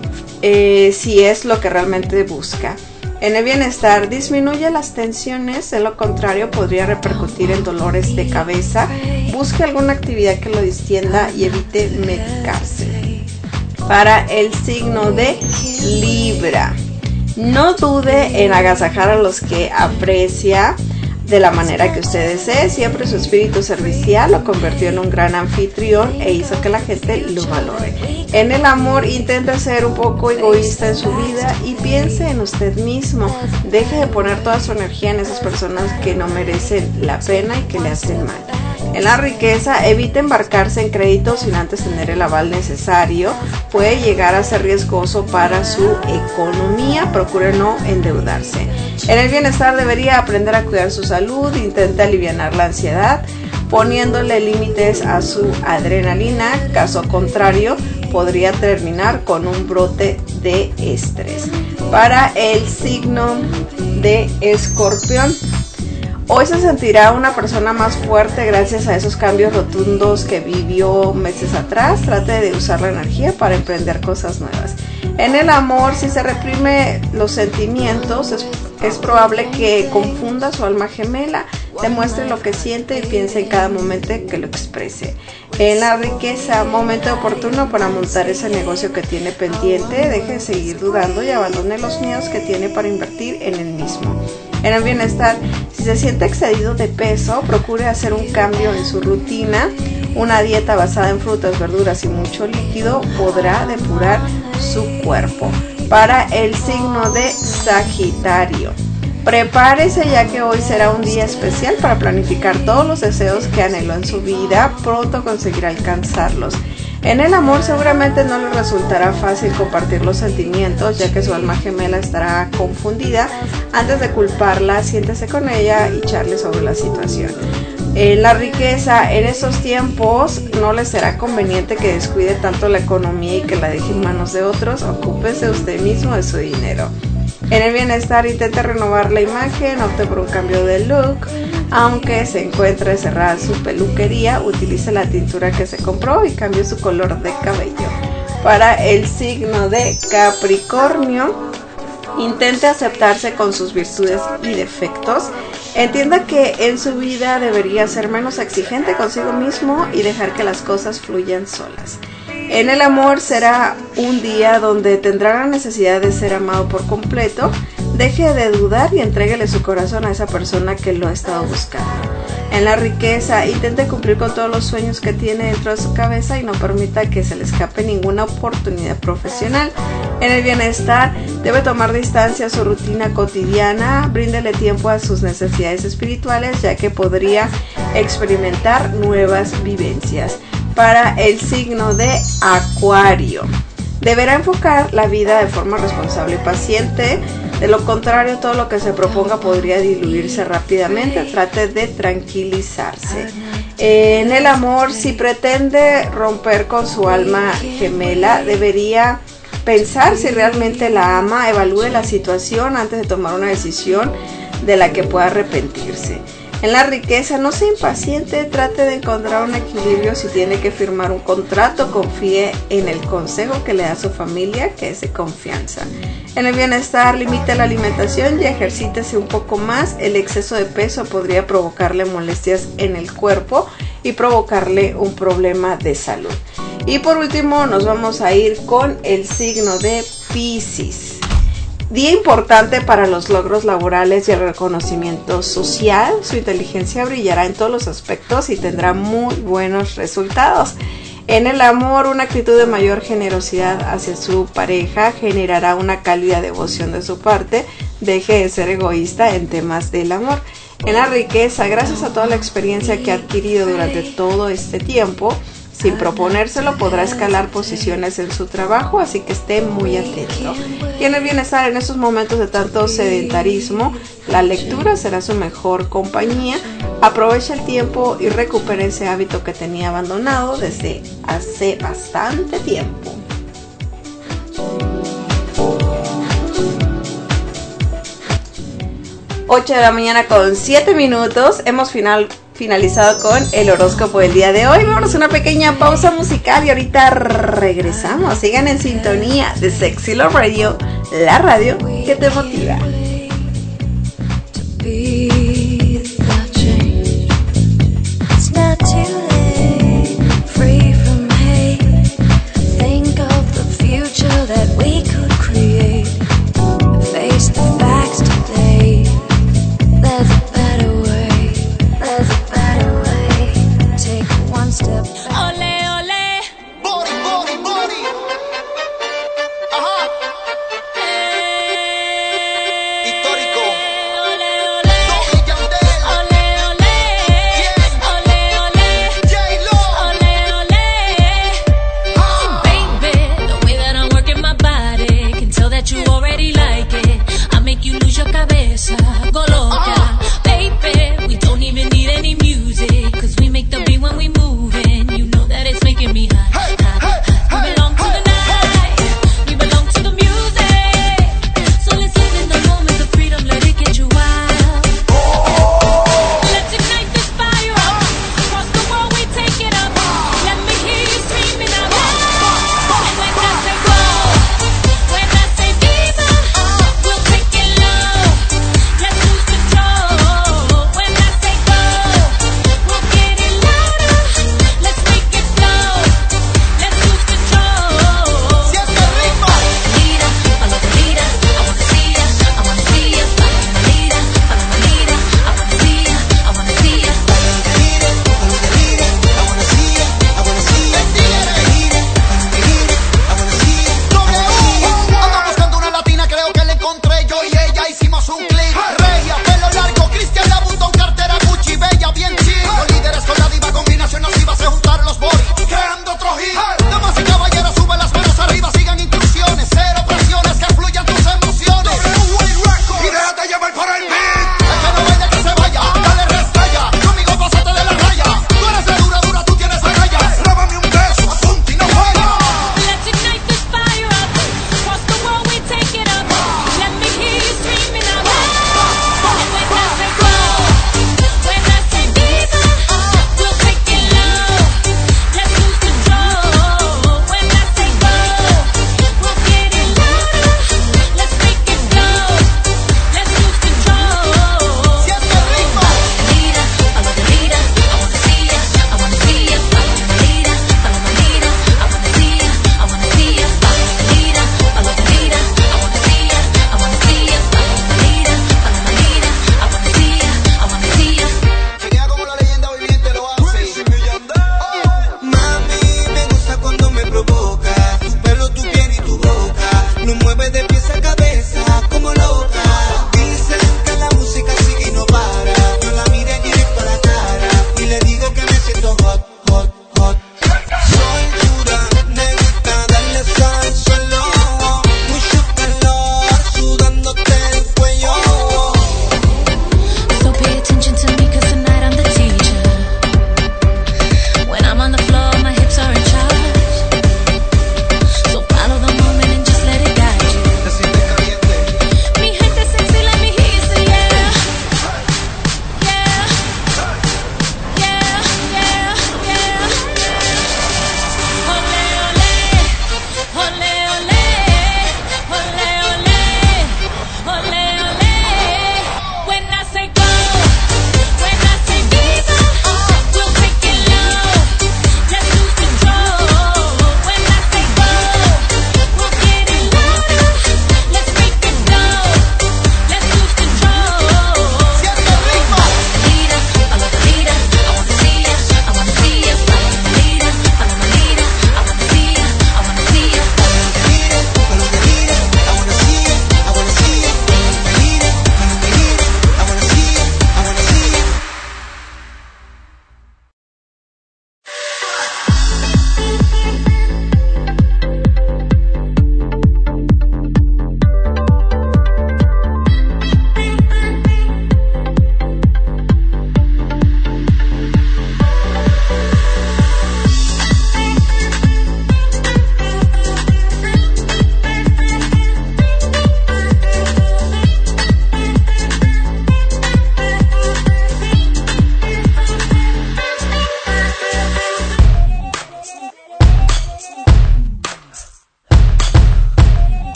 si es lo que realmente busca. En el bienestar, disminuye las tensiones, de lo contrario podría repercutir en dolores de cabeza. Busque alguna actividad que lo distienda y evite medicarse. Para el signo de Libra, no dude en agasajar a los que aprecia de la manera que usted desee. Siempre su espíritu servicial lo convirtió en un gran anfitrión e hizo que la gente lo valore. En el amor, intente ser un poco egoísta en su vida y piense en usted mismo. Deje de poner toda su energía en esas personas que no merecen la pena y que le hacen mal. En la riqueza, evite embarcarse en créditos sin antes tener el aval necesario. Puede llegar a ser riesgoso para su economía. Procure no endeudarse. En el bienestar, debería aprender a cuidar su salud. Intente alivianar la ansiedad, poniéndole límites a su adrenalina. Caso contrario, podría terminar con un brote de estrés. Para el signo de Escorpión, hoy se sentirá una persona más fuerte gracias a esos cambios rotundos que vivió meses atrás. Trate de usar la energía para emprender cosas nuevas. En el amor, si se reprime los sentimientos, es probable que confunda su alma gemela. Demuestre lo que siente y piense en cada momento que lo exprese. En la riqueza, momento oportuno para montar ese negocio que tiene pendiente. Deje de seguir dudando y abandone los miedos que tiene para invertir en el mismo. En el bienestar, si se siente excedido de peso, procure hacer un cambio en su rutina. Una dieta basada en frutas, verduras y mucho líquido podrá depurar su cuerpo. Para el signo de Sagitario, prepárese, ya que hoy será un día especial para planificar todos los deseos que anheló en su vida. Pronto conseguirá alcanzarlos. En el amor, seguramente no le resultará fácil compartir los sentimientos, ya que su alma gemela estará confundida. Antes de culparla, siéntese con ella y charle sobre la situación. En la riqueza, en estos tiempos no le será conveniente que descuide tanto la economía y que la deje en manos de otros. Ocúpese usted mismo de su dinero. En el bienestar, intente renovar la imagen, opte por un cambio de look. Aunque se encuentre cerrada su peluquería, utilice la tintura que se compró y cambie su color de cabello. Para el signo de Capricornio, intente aceptarse con sus virtudes y defectos. Entienda que en su vida debería ser menos exigente consigo mismo y dejar que las cosas fluyan solas. En el amor, será un día donde tendrá la necesidad de ser amado por completo. Deje de dudar y entréguele su corazón a esa persona que lo ha estado buscando. En la riqueza, intente cumplir con todos los sueños que tiene dentro de su cabeza y no permita que se le escape ninguna oportunidad profesional. En el bienestar, debe tomar distancia a su rutina cotidiana. Bríndele tiempo a sus necesidades espirituales, ya que podría experimentar nuevas vivencias. Para el signo de Acuario, Deberá enfocar la vida de forma responsable y paciente. De lo contrario, todo lo que se proponga podría diluirse rápidamente. Trate de tranquilizarse. En el amor, si pretende romper con su alma gemela, debería pensar si realmente la ama. Evalúe la situación antes de tomar una decisión de la que pueda arrepentirse. En la riqueza, no sea impaciente, trate de encontrar un equilibrio. Si tiene que firmar un contrato, confíe en el consejo que le da su familia, que es de confianza. En el bienestar, limite la alimentación y ejercítese un poco más. El exceso de peso podría provocarle molestias en el cuerpo y provocarle un problema de salud. Y por último, nos vamos a ir con el signo de Piscis. Día importante para los logros laborales y el reconocimiento social. Su inteligencia brillará en todos los aspectos y tendrá muy buenos resultados. En el amor, una actitud de mayor generosidad hacia su pareja generará una cálida devoción de su parte. Deje de ser egoísta en temas del amor. En la riqueza, gracias a toda la experiencia que ha adquirido durante todo este tiempo, sin proponérselo, podrá escalar posiciones en su trabajo, así que esté muy atento. Y en el bienestar, en estos momentos de tanto sedentarismo, la lectura será su mejor compañía. Aproveche el tiempo y recupere ese hábito que tenía abandonado desde hace bastante tiempo. Ocho de la mañana con 7 minutos. Hemos finalizado con el horóscopo del día de hoy. Vámonos a una pequeña pausa musical y ahorita regresamos. Sigan en sintonía de Sexy Love Radio, la radio que te motiva.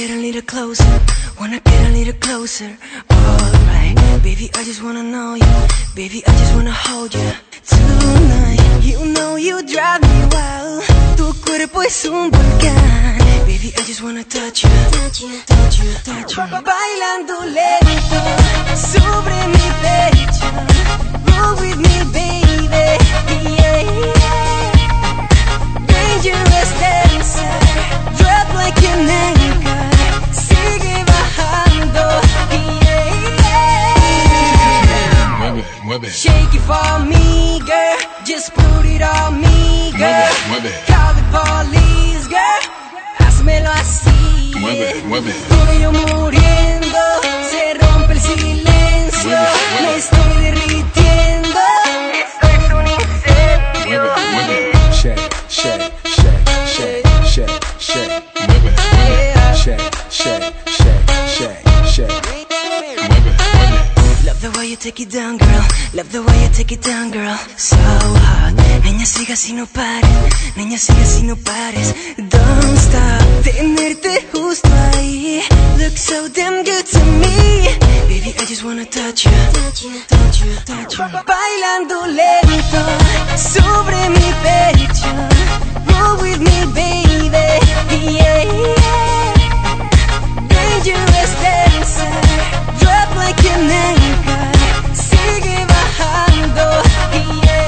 get a little closer, wanna get a little closer. Alright, baby, I just wanna know you. Baby, I just wanna hold you tonight. You know you drive me wild. Tu cuerpo es un volcán. Baby, I just wanna touch you, touch you, touch you, touch you. Bailando lento sobre mi pecho. Roll with me, baby. Yeah, yeah. Dangerous dancer. Drop like an anchor. Sigue bajando. Yeah, yeah. Mueve, mueve. Shake it for me, girl. Just put it on me, girl. Mueve, mueve. Call the police, girl. Házmelo así. Mueve, mueve. Estoy yo muriendo. Se rompe el silencio. Mueve, mueve. Me estoy derritiendo. Esto es un incendio. Mueve, mueve. Shake, shake, shake, shake, shake, shake. Mueve, mueve. Shake, shake, shake, shake, shake. Mueve, mueve. Love the way you take it down, girl. Love the way you take it down, girl. So hot. Niña, siga si no pares. Niña, siga si no pares. Don't stop. Tenerte justo ahí. Look so damn good to me. Baby, I just wanna touch you. Touch you, touch you, touch you. Bailando lento sobre mi pecho. Roll with me, baby. Yeah, yeah. Dangerous dancer. Drop like an anchor. Sigue bajando. Yeah,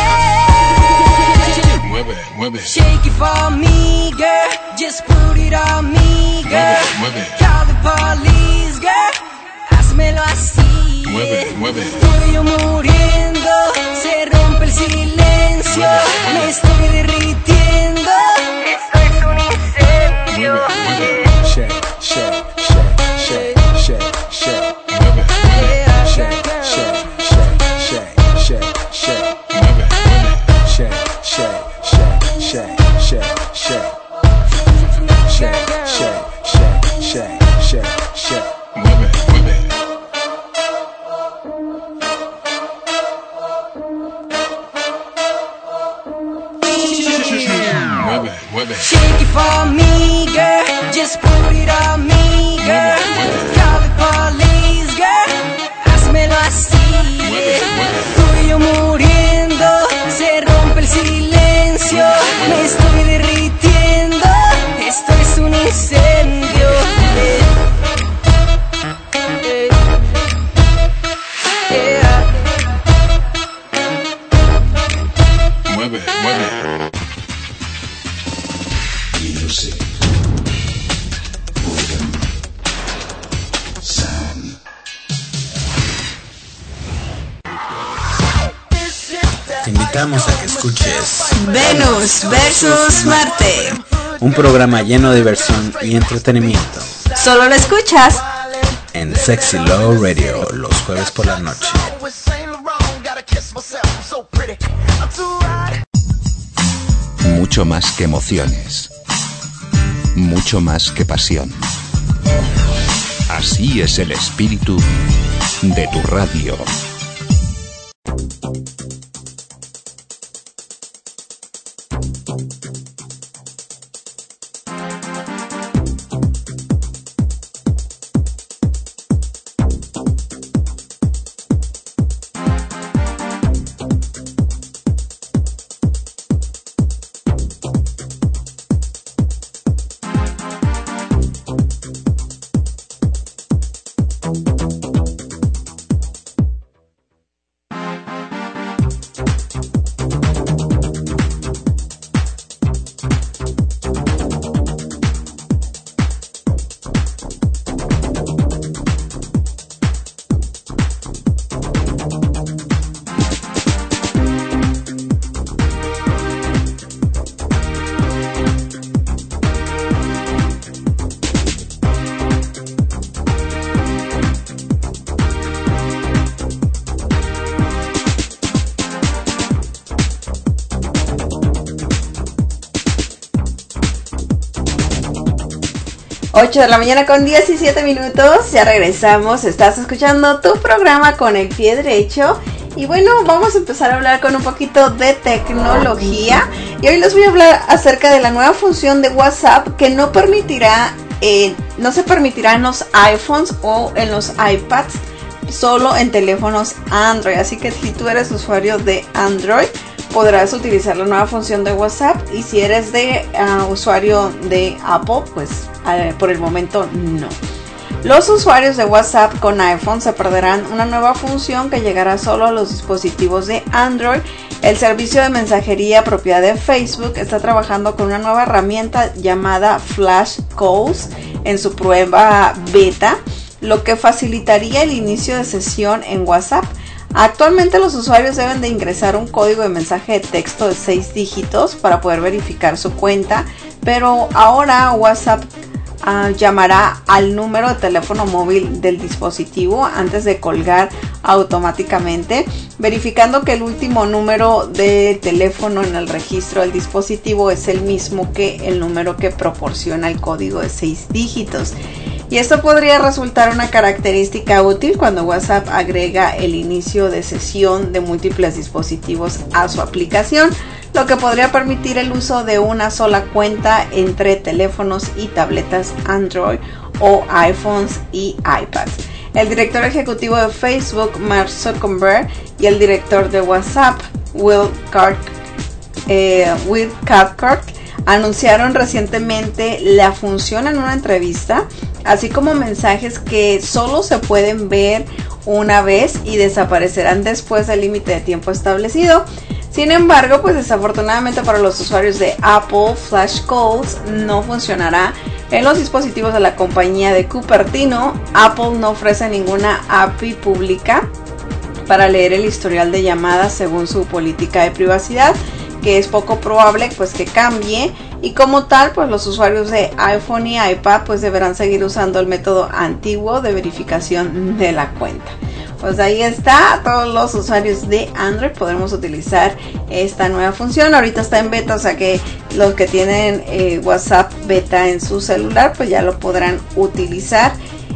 yeah. Mueve, mueve. Shake it for me, girl. Just put it on me, girl. Mueve, mueve. Call the police, girl. Házmelo así. Mueve, mueve. Estoy yo muriendo. Se rompe el silencio. Mueve, mueve. Me estoy derritiendo. Esto es un incendio. Mueve, mueve. Shake, shake, shake, shake, shake, shake. Mueve, mueve. Shake, shake, shake, shake, shake, shake. Mueve, mueve. Shake, shake, shake, shake, shake, shake. Shake, shake, shake, shake, shake, shake. Mueve, mueve. Mueve, mueve. Shake it for me, girl. Just put it on me, girl. Call the police, girl. Házmelo así. Estoy yo muriendo. Se rompe el silencio. Me estoy derritiendo. Esto es un incendio. Yeah. Mueve, mueve. Music. Rhythm. Sound. Te invitamos a que escuches Venus versus Marte. un programa lleno de diversión y entretenimiento Solo lo escuchas en Sexy Love Radio los jueves por la noche. Mucho más que emociones. Mucho más que pasión. Así es el espíritu de tu radio. Ocho de la mañana con 17 minutos, ya regresamos, estás escuchando tu programa con el pie derecho. Y bueno, vamos a empezar a hablar con un poquito de tecnología. Y hoy les voy a hablar acerca de la nueva función de WhatsApp que no permitirá no se permitirá en los iPhones o en los iPads, solo en teléfonos Android. Así que si tú eres usuario de Android, podrás utilizar la nueva función de WhatsApp, y si eres de usuario de Apple, pues por el momento no. Los usuarios de WhatsApp con iPhone se perderán una nueva función que llegará solo a los dispositivos de Android. El servicio de mensajería propiedad de Facebook está trabajando con una nueva herramienta llamada Flash Calls en su prueba beta, lo que facilitaría el inicio de sesión en WhatsApp. Actualmente los usuarios deben de ingresar un código de mensaje de texto de 6 dígitos para poder verificar su cuenta, pero ahora WhatsApp llamará al número de teléfono móvil del dispositivo antes de colgar automáticamente, verificando que el último número de teléfono en el registro del dispositivo es el mismo que el número que proporciona el código de 6 dígitos. Y esto podría resultar una característica útil cuando WhatsApp agrega el inicio de sesión de múltiples dispositivos a su aplicación, lo que podría permitir el uso de una sola cuenta entre teléfonos y tabletas Android o iPhones y iPads. El director ejecutivo de Facebook, Mark Zuckerberg, y el director de WhatsApp, Will Cathcart, anunciaron recientemente la función en una entrevista, así como mensajes que solo se pueden ver una vez y desaparecerán después del límite de tiempo establecido. Sin embargo, pues desafortunadamente para los usuarios de Apple, Flash Calls no funcionará en los dispositivos de la compañía de Cupertino. Apple no ofrece ninguna API pública para leer el historial de llamadas según su política de privacidad, que es poco probable pues que cambie, y como tal pues los usuarios de iPhone y iPad pues deberán seguir usando el método antiguo de verificación de la cuenta. Pues ahí está, todos los usuarios de Android podremos utilizar esta nueva función. Ahorita está en beta, o sea que los que tienen WhatsApp beta en su celular pues ya lo podrán utilizar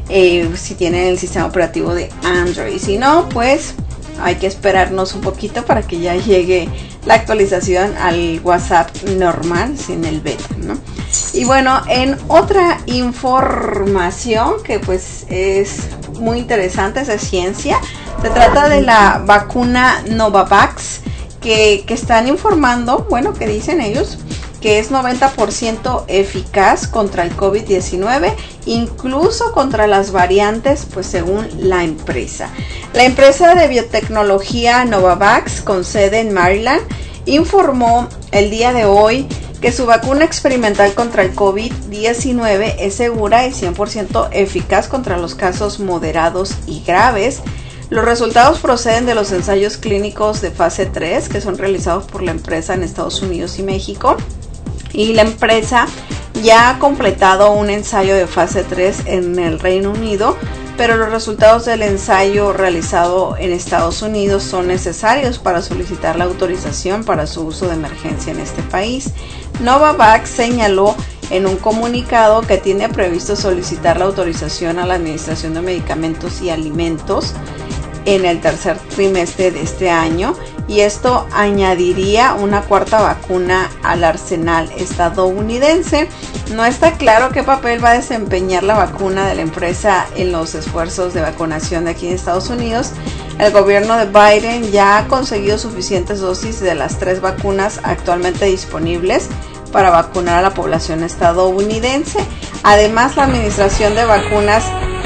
si tienen el sistema operativo de Android. Y si no, pues hay que esperarnos un poquito para que ya llegue la actualización al WhatsApp normal sin el beta, ¿no? Y bueno, en otra información que pues es muy interesante, es de ciencia, se trata de la vacuna Novavax que están informando, bueno, que dicen ellos que es 90% eficaz contra el COVID-19, incluso contra las variantes, pues según la empresa. La empresa de biotecnología Novavax, con sede en Maryland, informó el día de hoy que su vacuna experimental contra el COVID-19 es segura y 100% eficaz contra los casos moderados y graves. Los resultados proceden de los ensayos clínicos de fase 3 que son realizados por la empresa en Estados Unidos y México. Y la empresa ya ha completado un ensayo de fase 3 en el Reino Unido, pero los resultados del ensayo realizado en Estados Unidos son necesarios para solicitar la autorización para su uso de emergencia en este país. Novavax señaló en un comunicado que tiene previsto solicitar la autorización a la Administración de Medicamentos y Alimentos en el tercer trimestre de este año, y esto añadiría una cuarta vacuna al arsenal estadounidense. No está claro qué papel va a desempeñar la vacuna de la empresa en los esfuerzos de vacunación de aquí en Estados Unidos. El gobierno de Biden ya ha conseguido suficientes dosis de las 3 vacunas actualmente disponibles para vacunar a la población estadounidense. Además, la administración de vacunas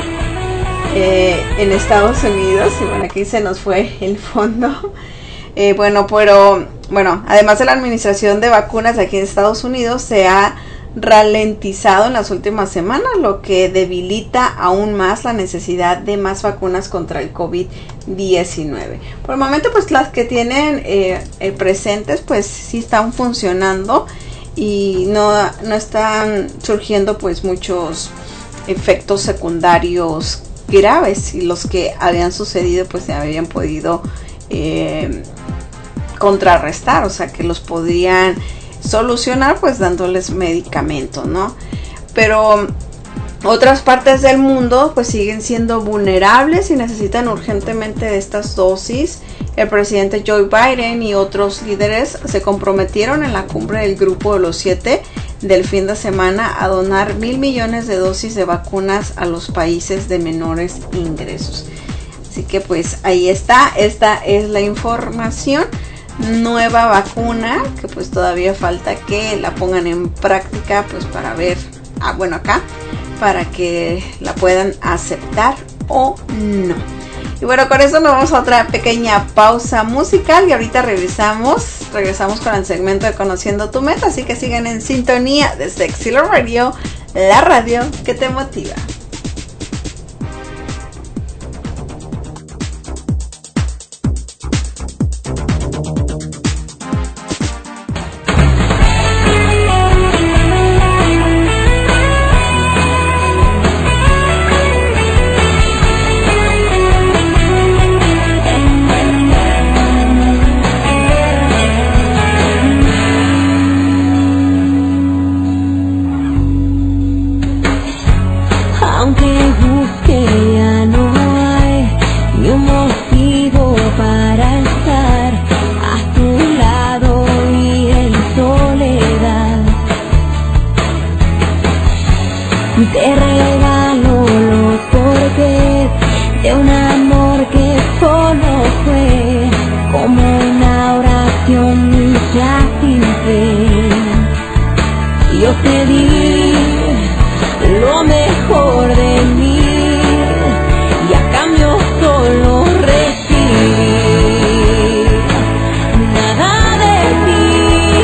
en Estados Unidos, y bueno, aquí se nos fue el fondo, además de la administración de vacunas aquí en Estados Unidos se ha ralentizado en las últimas semanas, lo que debilita aún más la necesidad de más vacunas contra el COVID-19. Por el momento, pues las que tienen presentes, pues sí están funcionando y no están surgiendo pues muchos efectos secundarios graves, y los que habían sucedido pues se habían podido contrarrestar, o sea que los podrían solucionar pues dándoles medicamentos, ¿no? Pero otras partes del mundo pues siguen siendo vulnerables y necesitan urgentemente de estas dosis. El presidente Joe Biden y otros líderes se comprometieron en la cumbre del Grupo de los 7 del fin de semana a donar 1,000 millones de dosis de vacunas a los países de menores ingresos. Así que pues ahí está, esta es la información. Nueva vacuna que pues todavía falta que la pongan en práctica pues para ver, acá, para que la puedan aceptar o no. Y bueno, con eso nos vamos a otra pequeña pausa musical y ahorita regresamos con el segmento de Conociendo tu Meta, así que sigan en sintonía de Sexy Love Radio, la radio que te motiva. Te regalo los porqués de un amor que solo fue como una oración ya sin fe. Yo te di lo mejor de mí y a cambio solo recibí nada de ti.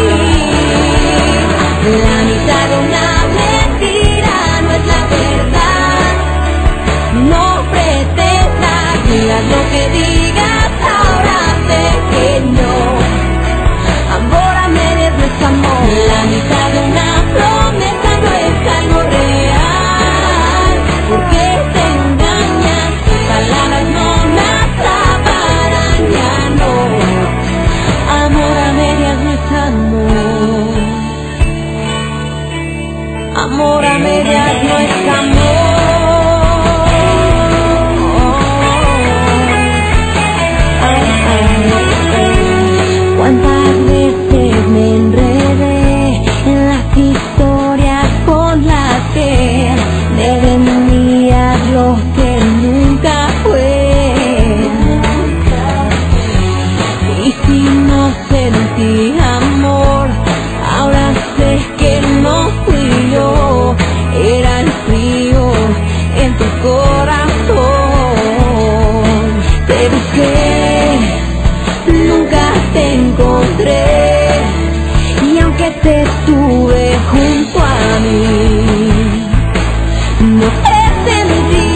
La mitad de una lo que digas ahora sé que no. Amor a medias no es amor. La mitad de una promesa no es algo real. Porque te engañas, tus palabras no me atraparán. Ya no. Amor a medias no es amor. Amor a medias no es amor. Cuántas veces me enredé en las historias con las que me vendías lo que nunca fue. Y si no sentí amor, ahora sé que no fui yo, era el frío en tu corazón. Te busqué, nunca te encontré, y aunque te tuve junto a mí, no te sentí.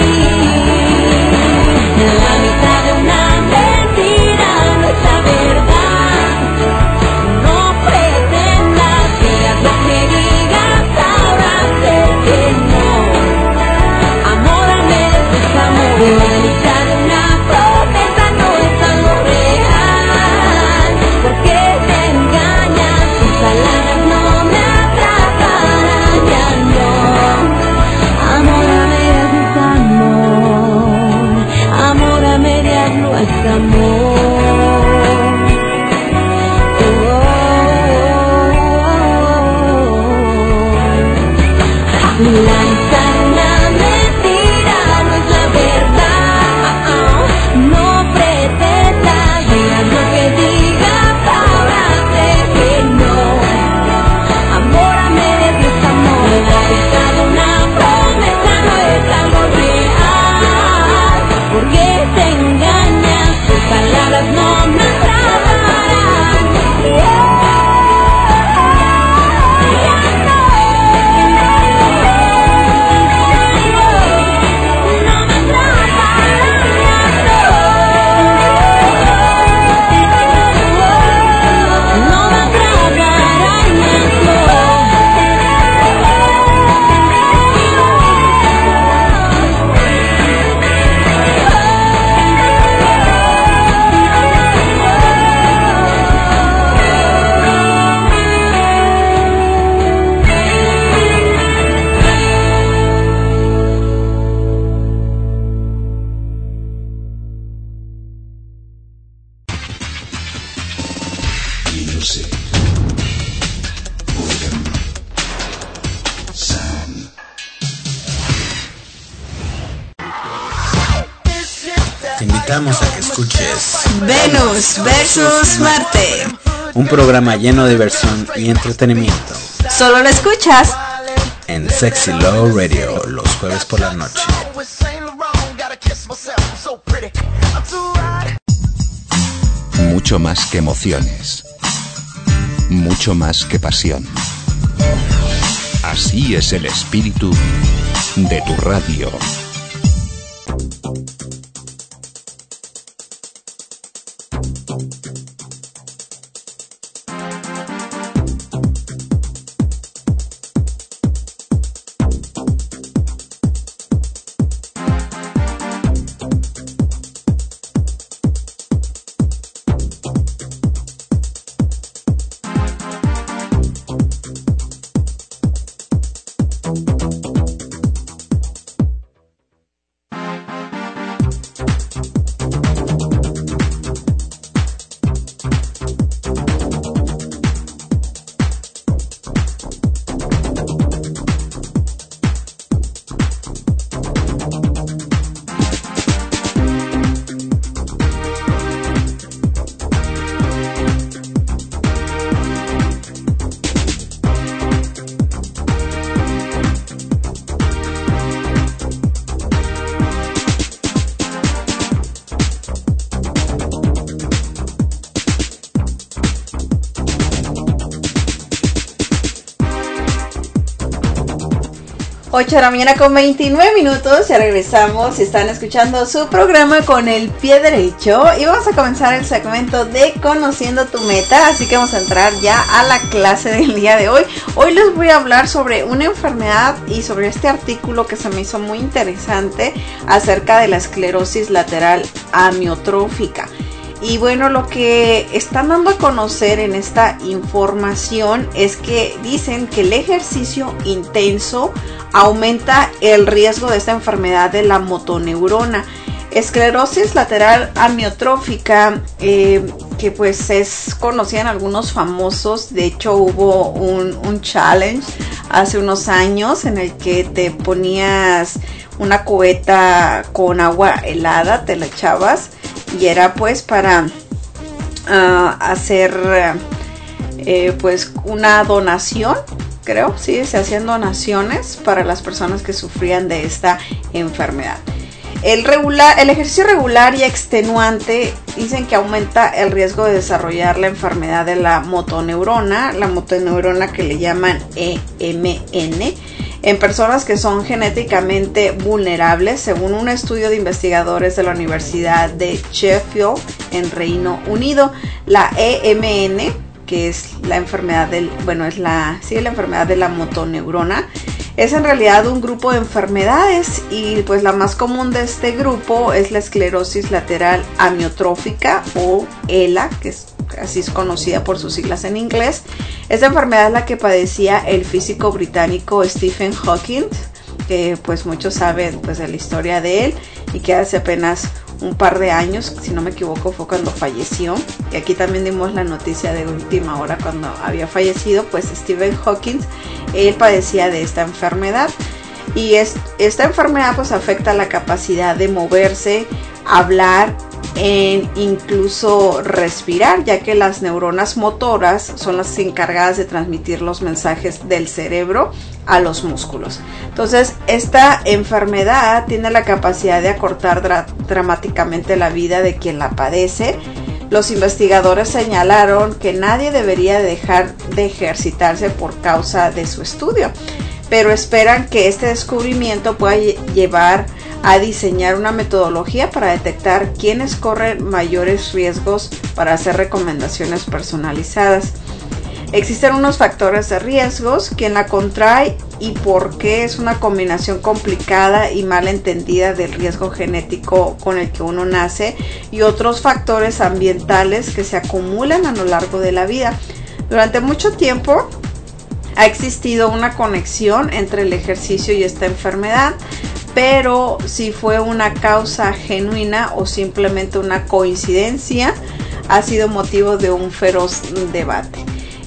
La mitad de una mentira no es la verdad. No pretendas que lo que digas ahora sé que no. Amor a medias es amor. La mitad de una promesa no es algo real. Porque te engañas, tus palabras no me atraparán. Ya no. Amor a medias no es amor. Amor a medias no es amor. La mitad de una mentira no es la verdad. No pretendas, digas lo que digas, ahora sé que no. Amor a medias no es amor. La mitad de una promesa no es algo real. Porque te engañas, tus palabras no me atraparán. Y no sé, oigan, invitamos a que escuches Venus versus Marte. Un programa lleno de diversión y entretenimiento. Solo lo escuchas en Sexy Love Radio los jueves por la noche. Mucho más que emociones. Mucho más que pasión. Así es el espíritu de tu radio. Ocho de la mañana con 29 minutos, ya regresamos y están escuchando su programa Con el Pie Derecho y vamos a comenzar el segmento de Conociendo tu Meta, así que vamos a entrar ya a la clase del día de hoy. Hoy les voy a hablar sobre una enfermedad y sobre este artículo que se me hizo muy interesante acerca de la esclerosis lateral amiotrófica. Y bueno, lo que están dando a conocer en esta información es que dicen que el ejercicio intenso aumenta el riesgo de esta enfermedad de la motoneurona. Esclerosis lateral amiotrófica, que pues es conocida en algunos famosos. De hecho hubo un challenge hace unos años en el que te ponías una cubeta con agua helada, te la echabas y era pues para hacer pues una donación, creo, sí, se hacían donaciones para las personas que sufrían de esta enfermedad. El ejercicio regular y extenuante dicen que aumenta el riesgo de desarrollar la enfermedad de la motoneurona que le llaman EMN, en personas que son genéticamente vulnerables, según un estudio de investigadores de la Universidad de Sheffield en Reino Unido. La EMN, que es la enfermedad la enfermedad de la motoneurona, es en realidad un grupo de enfermedades y pues la más común de este grupo es la esclerosis lateral amiotrófica o ELA, que así es conocida por sus siglas en inglés. Esta enfermedad es la que padecía el físico británico Stephen Hawking, que pues muchos saben pues de la historia de él y que hace apenas un par de años, si no me equivoco, fue cuando falleció. Y aquí también dimos la noticia de última hora cuando había fallecido, pues Stephen Hawking, él padecía de esta enfermedad. Y esta enfermedad pues afecta la capacidad de moverse, hablar, incluso respirar, ya que las neuronas motoras son las encargadas de transmitir los mensajes del cerebro a los músculos. Entonces, esta enfermedad tiene la capacidad de acortar dramáticamente la vida de quien la padece. Los investigadores señalaron que nadie debería dejar de ejercitarse por causa de su estudio, pero esperan que este descubrimiento pueda llevar a diseñar una metodología para detectar quiénes corren mayores riesgos para hacer recomendaciones personalizadas. Existen unos factores de riesgos, quién la contrae y por qué es una combinación complicada y mal entendida del riesgo genético con el que uno nace y otros factores ambientales que se acumulan a lo largo de la vida. Durante mucho tiempo ha existido una conexión entre el ejercicio y esta enfermedad, pero si fue una causa genuina o simplemente una coincidencia ha sido motivo de un feroz debate.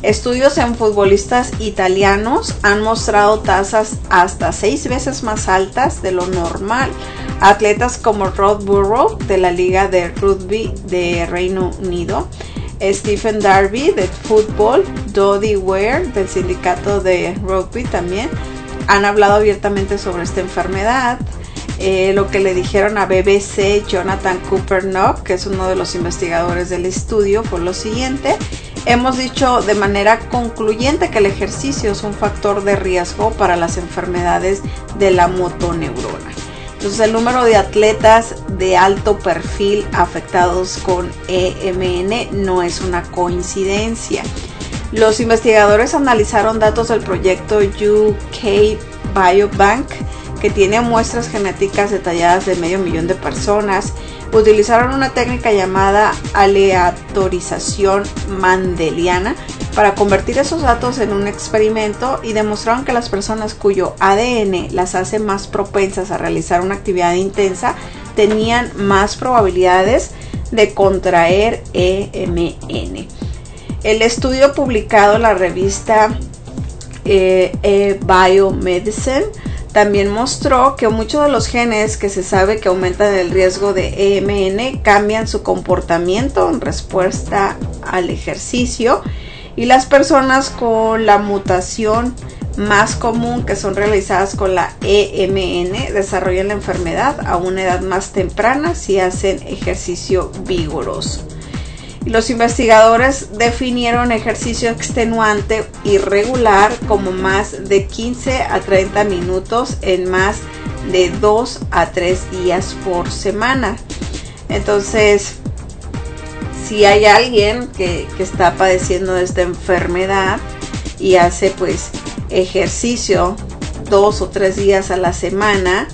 Estudios en futbolistas italianos han mostrado tasas hasta 6 veces más altas de lo normal. Atletas como Rod Burrow de la Liga de Rugby de Reino Unido, Stephen Darby de fútbol, Dodie Ware del sindicato de rugby también han hablado abiertamente sobre esta enfermedad. Lo que le dijeron a BBC Jonathan Cooper-Knock, que es uno de los investigadores del estudio, fue lo siguiente: hemos dicho de manera concluyente que el ejercicio es un factor de riesgo para las enfermedades de la motoneurona. Entonces, el número de atletas de alto perfil afectados con EMN no es una coincidencia. Los investigadores analizaron datos del proyecto UK Biobank, que tiene muestras genéticas detalladas de 500,000 de personas. Utilizaron una técnica llamada aleatorización mendeliana para convertir esos datos en un experimento y demostraron que las personas cuyo ADN las hace más propensas a realizar una actividad intensa tenían más probabilidades de contraer EMN. El estudio publicado en la revista Biomedicine también mostró que muchos de los genes que se sabe que aumentan el riesgo de EMN cambian su comportamiento en respuesta al ejercicio, y las personas con la mutación más común, que son realizadas con la EMN, desarrollan la enfermedad a una edad más temprana si hacen ejercicio vigoroso. Y los investigadores definieron ejercicio extenuante y regular como más de 15 a 30 minutos en más de 2 a 3 días por semana. Entonces, si hay alguien que está padeciendo de esta enfermedad y hace pues ejercicio 2 o 3 días a la semana,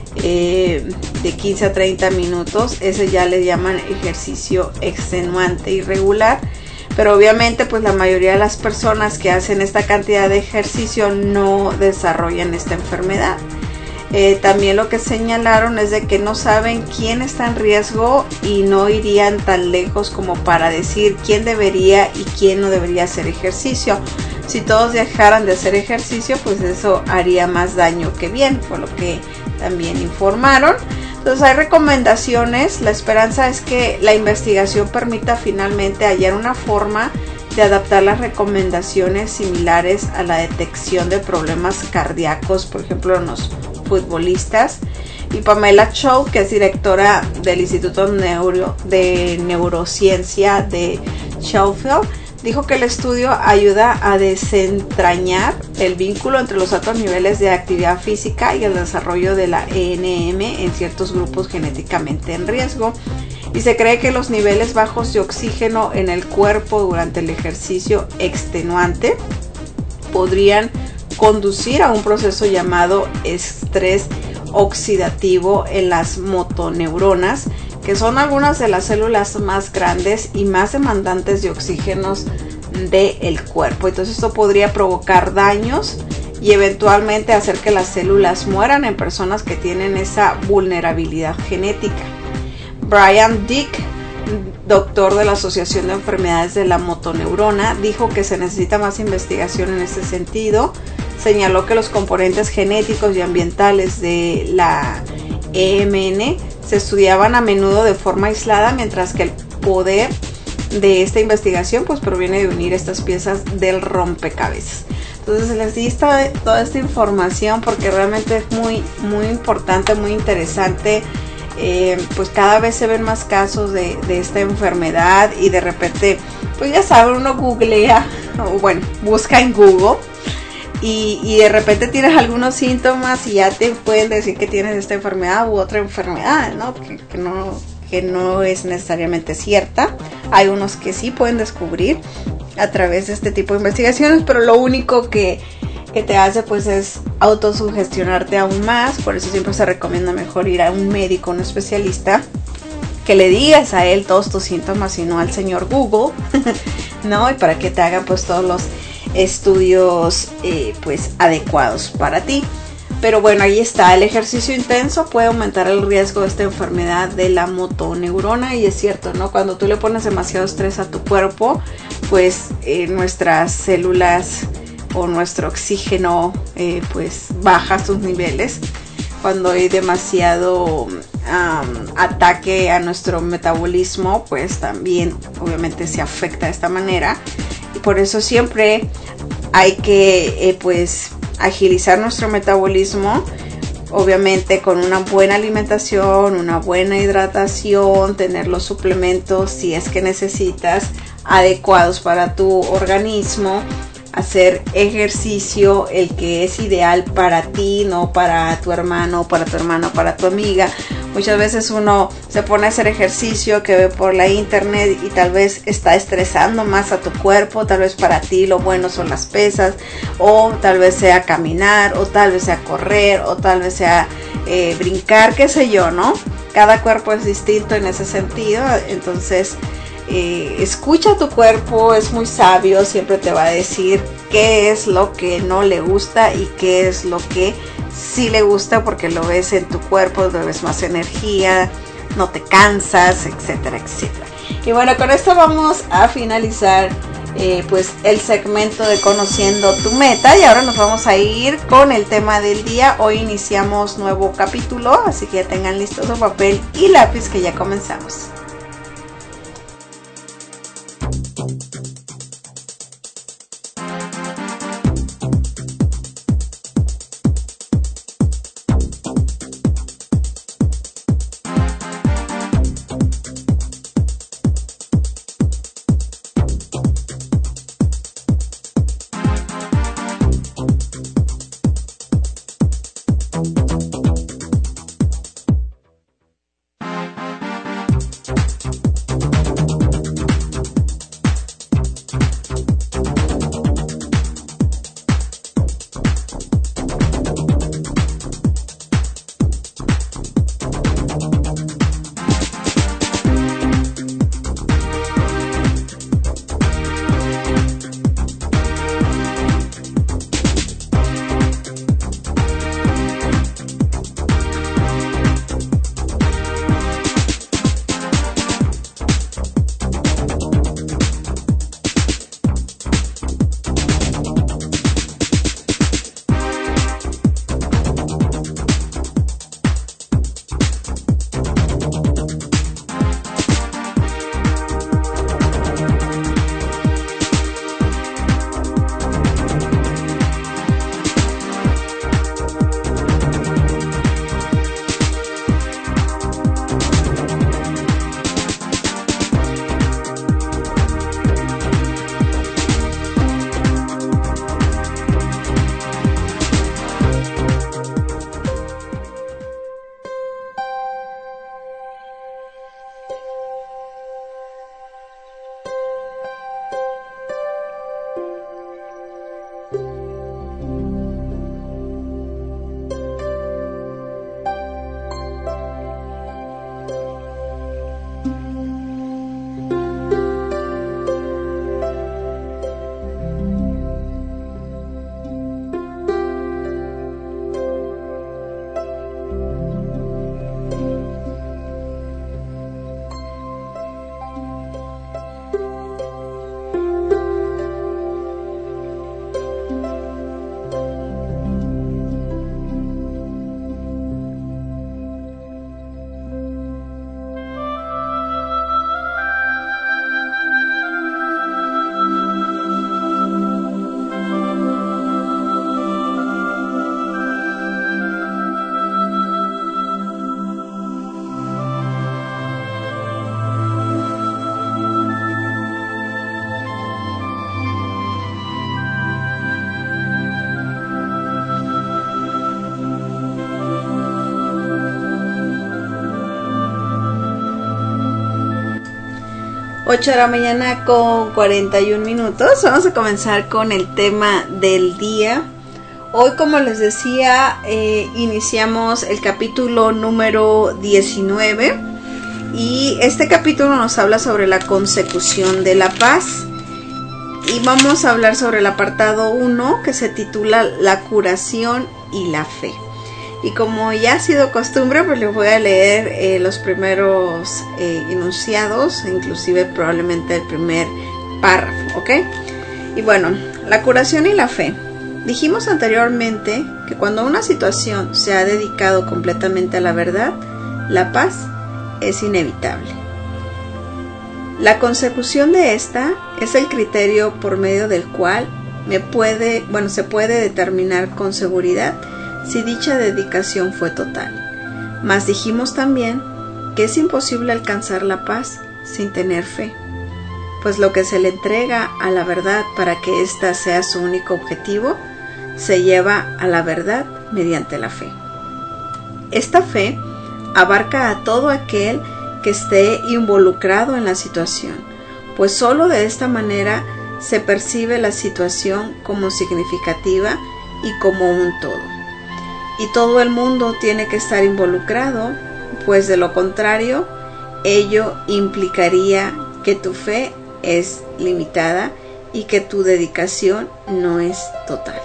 de 15 a 30 minutos, ese ya le llaman ejercicio extenuante y regular. Pero obviamente pues la mayoría de las personas que hacen esta cantidad de ejercicio no desarrollan esta enfermedad. También lo que señalaron es de que no saben quién está en riesgo y no irían tan lejos como para decir quién debería y quién no debería hacer ejercicio. Si todos dejaran de hacer ejercicio, pues eso haría más daño que bien, fue lo que también informaron. Entonces hay recomendaciones. La esperanza es que la investigación permita finalmente hallar una forma de adaptar las recomendaciones similares a la detección de problemas cardíacos, por ejemplo en los futbolistas. Y Pamela Chow, que es directora del Instituto de Neurociencia de Sheffield, dijo que el estudio ayuda a desentrañar el vínculo entre los altos niveles de actividad física y el desarrollo de la ENM en ciertos grupos genéticamente en riesgo. Y se cree que los niveles bajos de oxígeno en el cuerpo durante el ejercicio extenuante podrían conducir a un proceso llamado estrés oxidativo en las motoneuronas, que son algunas de las células más grandes y más demandantes de oxígenos del cuerpo. Entonces esto podría provocar daños y eventualmente hacer que las células mueran en personas que tienen esa vulnerabilidad genética. Brian Dick, doctor de la Asociación de Enfermedades de la Motoneurona, dijo que se necesita más investigación en este sentido. Señaló que los componentes genéticos y ambientales de la EMN se estudiaban a menudo de forma aislada, mientras que el poder de esta investigación pues proviene de unir estas piezas del rompecabezas. Entonces les di toda esta información porque realmente es muy importante, muy interesante. Pues cada vez se ven más casos de esta enfermedad y de repente pues ya saben, uno googlea o bueno, busca en Google y de repente tienes algunos síntomas y ya te pueden decir que tienes esta enfermedad u otra enfermedad, ¿no? Que no es necesariamente cierta. Hay unos que sí pueden descubrir a través de este tipo de investigaciones, pero lo único que te hace pues es autosugestionarte aún más. Por eso siempre se recomienda mejor ir a un médico, un especialista, que le digas a él todos tus síntomas y no al señor Google, ¿no? Y para que te hagan pues todos los estudios pues adecuados para ti. Pero bueno, ahí está, el ejercicio intenso puede aumentar el riesgo de esta enfermedad de la motoneurona, y es cierto, ¿no? Cuando tú le pones demasiado estrés a tu cuerpo, pues nuestras células o nuestro oxígeno pues baja sus niveles. Cuando hay demasiado ataque a nuestro metabolismo, pues también obviamente se afecta de esta manera, y por eso siempre hay que pues agilizar nuestro metabolismo, obviamente con una buena alimentación, una buena hidratación, tener los suplementos si es que necesitas adecuados para tu organismo, hacer ejercicio el que es ideal para ti, no para tu hermano, para tu hermana, para tu amiga. Muchas veces uno se pone a hacer ejercicio que ve por la internet y tal vez está estresando más a tu cuerpo. Tal vez para ti lo bueno son las pesas, o tal vez sea caminar, o tal vez sea correr, o tal vez sea brincar, qué sé yo, ¿no? Cada cuerpo es distinto en ese sentido, entonces escucha a tu cuerpo, es muy sabio, siempre te va a decir qué es lo que no le gusta y qué es lo que sí le gusta, porque lo ves en tu cuerpo, lo ves más energía, no te cansas, etcétera, etcétera. Y bueno, con esto vamos a finalizar pues el segmento de Conociendo tu Meta, y ahora nos vamos a ir con el tema del día. Hoy iniciamos nuevo capítulo, así que ya tengan listo su papel y lápiz que ya comenzamos. Ocho de la mañana con 41 minutos. Vamos a comenzar con el tema del día. Hoy, como les decía, iniciamos el capítulo número 19. Y este capítulo nos habla sobre la consecución de la paz. Y vamos a hablar sobre el apartado 1, que se titula La curación y la fe. Y como ya ha sido costumbre, pues les voy a leer los primeros enunciados, inclusive probablemente el primer párrafo, ¿ok? Y bueno, la curación y la fe. Dijimos anteriormente que cuando una situación se ha dedicado completamente a la verdad, la paz es inevitable. La consecución de esta es el criterio por medio del cual se puede determinar con seguridad si dicha dedicación fue total. Mas dijimos también que es imposible alcanzar la paz sin tener fe, pues lo que se le entrega a la verdad para que ésta sea su único objetivo, se lleva a la verdad mediante la fe. Esta fe abarca a todo aquel que esté involucrado en la situación, pues sólo de esta manera se percibe la situación como significativa y como un todo. Y todo el mundo tiene que estar involucrado, pues de lo contrario, ello implicaría que tu fe es limitada y que tu dedicación no es total.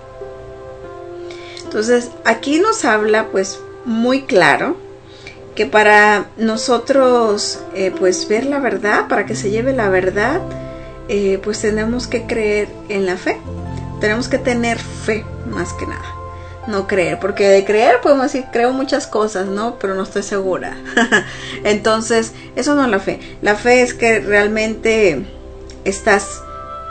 Entonces, aquí nos habla pues muy claro que para nosotros pues ver la verdad, para que se lleve la verdad, pues tenemos que creer en la fe. Tenemos que tener fe más que nada. No creer, porque de creer podemos decir creo muchas cosas, ¿no? Pero no estoy segura. Entonces, eso no es la fe. La fe es que realmente estás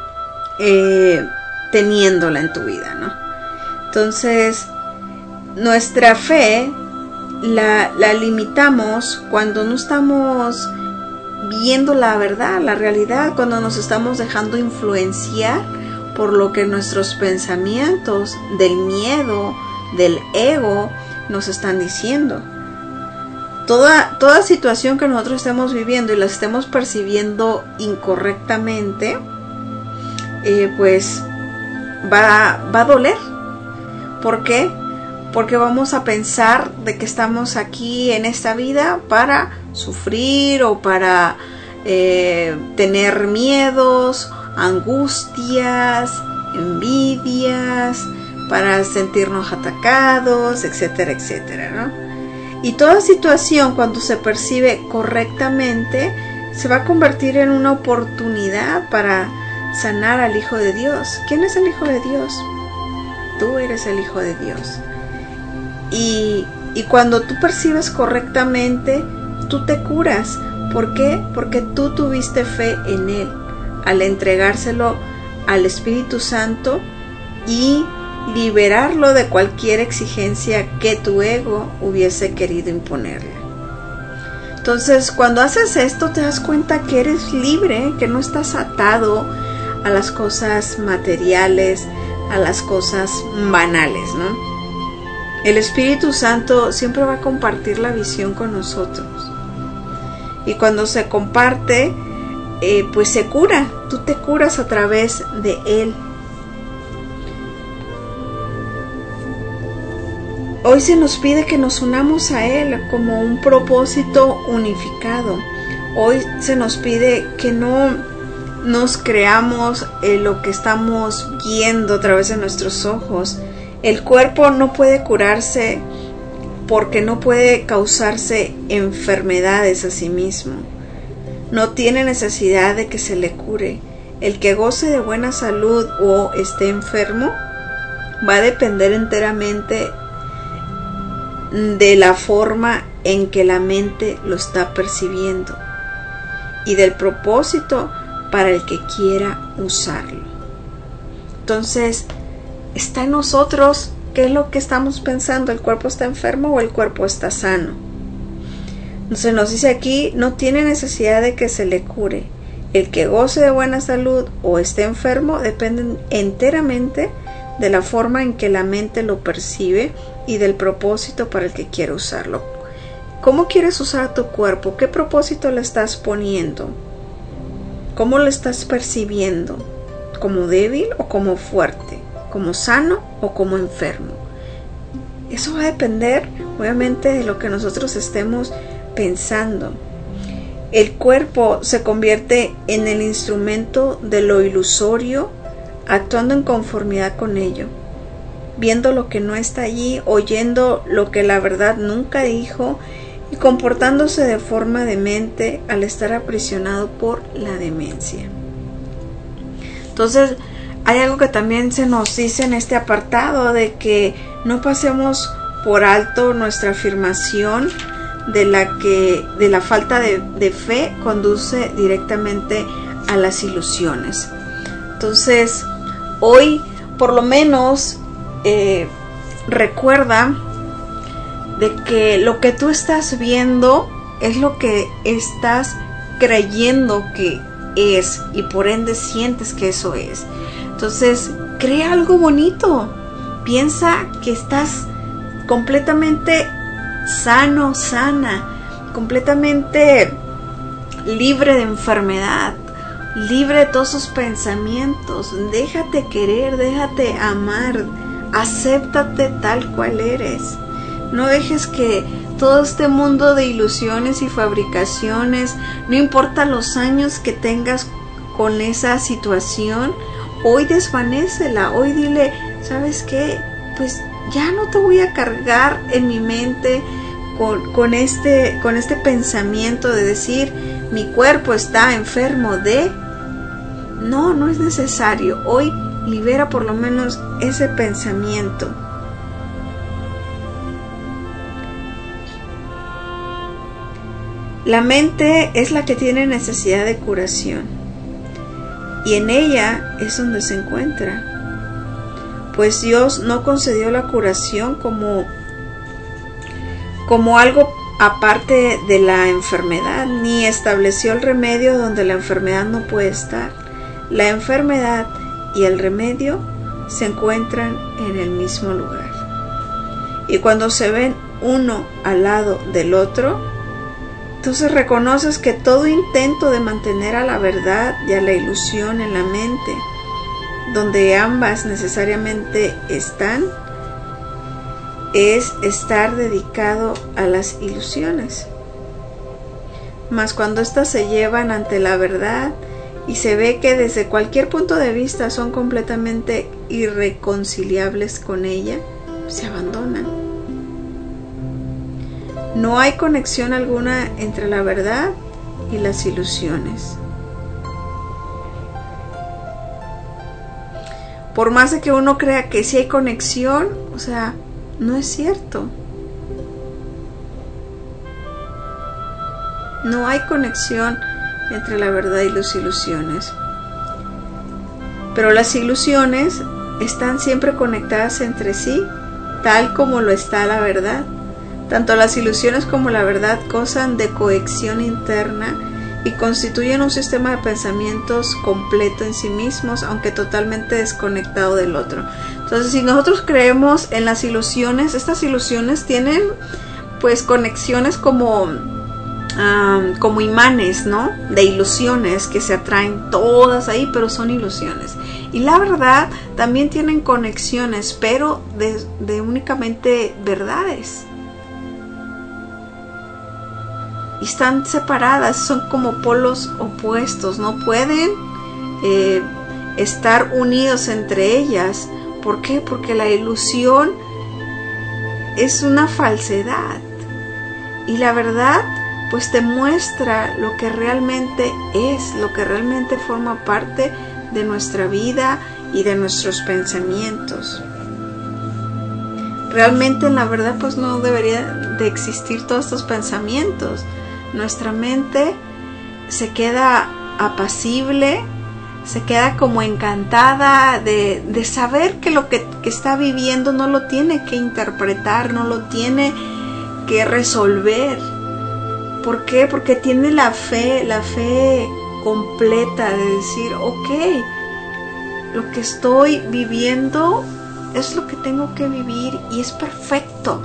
teniéndola en tu vida, ¿no? Entonces, nuestra fe la limitamos cuando no estamos viendo la verdad, la realidad, cuando nos estamos dejando influenciar por lo que nuestros pensamientos del miedo, del ego nos están diciendo. Toda situación que nosotros estemos viviendo y la estemos percibiendo incorrectamente, pues va a doler. ¿Por qué? Porque vamos a pensar de que estamos aquí en esta vida para sufrir o para tener miedos, angustias, envidias, para sentirnos atacados, etcétera, etcétera, ¿no? Y toda situación, cuando se percibe correctamente, se va a convertir en una oportunidad para sanar al Hijo de Dios. ¿Quién es el Hijo de Dios? Tú eres el Hijo de Dios. Y cuando tú percibes correctamente, tú te curas. ¿Por qué? Porque tú tuviste fe en Él al entregárselo al Espíritu Santo y liberarlo de cualquier exigencia que tu ego hubiese querido imponerle. Entonces, cuando haces esto, te das cuenta que eres libre, que no estás atado a las cosas materiales, a las cosas banales, ¿no? El Espíritu Santo siempre va a compartir la visión con nosotros. Y cuando se comparte, pues se cura. Tú te curas a través de Él. Hoy se nos pide que nos unamos a Él como un propósito unificado. Hoy se nos pide que no nos creamos lo que estamos viendo a través de nuestros ojos. El cuerpo no puede curarse porque no puede causarse enfermedades a sí mismo. No tiene necesidad de que se le cure. El que goce de buena salud o esté enfermo va a depender enteramente de la forma en que la mente lo está percibiendo y del propósito para el que quiera usarlo. Entonces, está en nosotros qué es lo que estamos pensando. ¿El cuerpo está enfermo o el cuerpo está sano? Se nos dice aquí, no tiene necesidad de que se le cure. El que goce de buena salud o esté enfermo depende enteramente de la forma en que la mente lo percibe y del propósito para el que quiere usarlo. ¿Cómo quieres usar tu cuerpo? ¿Qué propósito le estás poniendo? ¿Cómo lo estás percibiendo? ¿Como débil o como fuerte? ¿Como sano o como enfermo? Eso va a depender, obviamente, de lo que nosotros estemos pensando. El cuerpo se convierte en el instrumento de lo ilusorio, actuando en conformidad con ello. viendo lo que no está allí, oyendo lo que la verdad nunca dijo y comportándose de forma demente al estar aprisionado por la demencia. Entonces, hay algo que también se nos dice en este apartado, de que no pasemos por alto nuestra afirmación de la falta de fe conduce directamente a las ilusiones. Entonces, hoy por lo menos recuerda de que lo que tú estás viendo es lo que estás creyendo que es, y por ende sientes que eso es. Entonces, crea algo bonito. Piensa que estás completamente sano, sana, completamente libre de enfermedad, libre de todos sus pensamientos. Déjate querer, déjate amar, acéptate tal cual eres. No dejes que todo este mundo de ilusiones y fabricaciones, no importa los años que tengas con esa situación, hoy desvanécela. Hoy dile, ¿sabes qué? Pues ya no te voy a cargar en mi mente con este pensamiento de decir mi cuerpo está enfermo de... No es necesario. Hoy libera por lo menos ese pensamiento. La mente es la que tiene necesidad de curación, y en ella es donde se encuentra. Pues Dios no concedió la curación como algo aparte de la enfermedad, ni estableció el remedio donde la enfermedad no puede estar. La enfermedad y el remedio se encuentran en el mismo lugar. Y cuando se ven uno al lado del otro, entonces reconoces que todo intento de mantener a la verdad y a la ilusión en la mente, donde ambas necesariamente están, es estar dedicado a las ilusiones. Mas cuando éstas se llevan ante la verdad y se ve que desde cualquier punto de vista son completamente irreconciliables con ella, se abandonan. No hay conexión alguna entre la verdad y las ilusiones. Por más de que uno crea que sí hay conexión, o sea, no es cierto. No hay conexión entre la verdad y las ilusiones. Pero las ilusiones están siempre conectadas entre sí, tal como lo está la verdad. Tanto las ilusiones como la verdad gozan de cohesión interna y constituyen un sistema de pensamientos completo en sí mismos, aunque totalmente desconectado del otro. Entonces, si nosotros creemos en las ilusiones, estas ilusiones tienen pues conexiones como imanes, ¿no? De ilusiones que se atraen todas ahí, pero son ilusiones. Y la verdad también tienen conexiones, pero de únicamente verdades. Y están separadas, son como polos opuestos, no pueden estar unidos entre ellas. ¿Por qué? Porque la ilusión es una falsedad y la verdad pues te muestra lo que realmente es, lo que realmente forma parte de nuestra vida y de nuestros pensamientos. Realmente en la verdad pues no debería de existir todos estos pensamientos. Nuestra mente se queda apacible, se queda como encantada de saber que lo que está viviendo no lo tiene que interpretar, no lo tiene que resolver. ¿Por qué? Porque tiene la fe completa de decir, ok, lo que estoy viviendo es lo que tengo que vivir y es perfecto.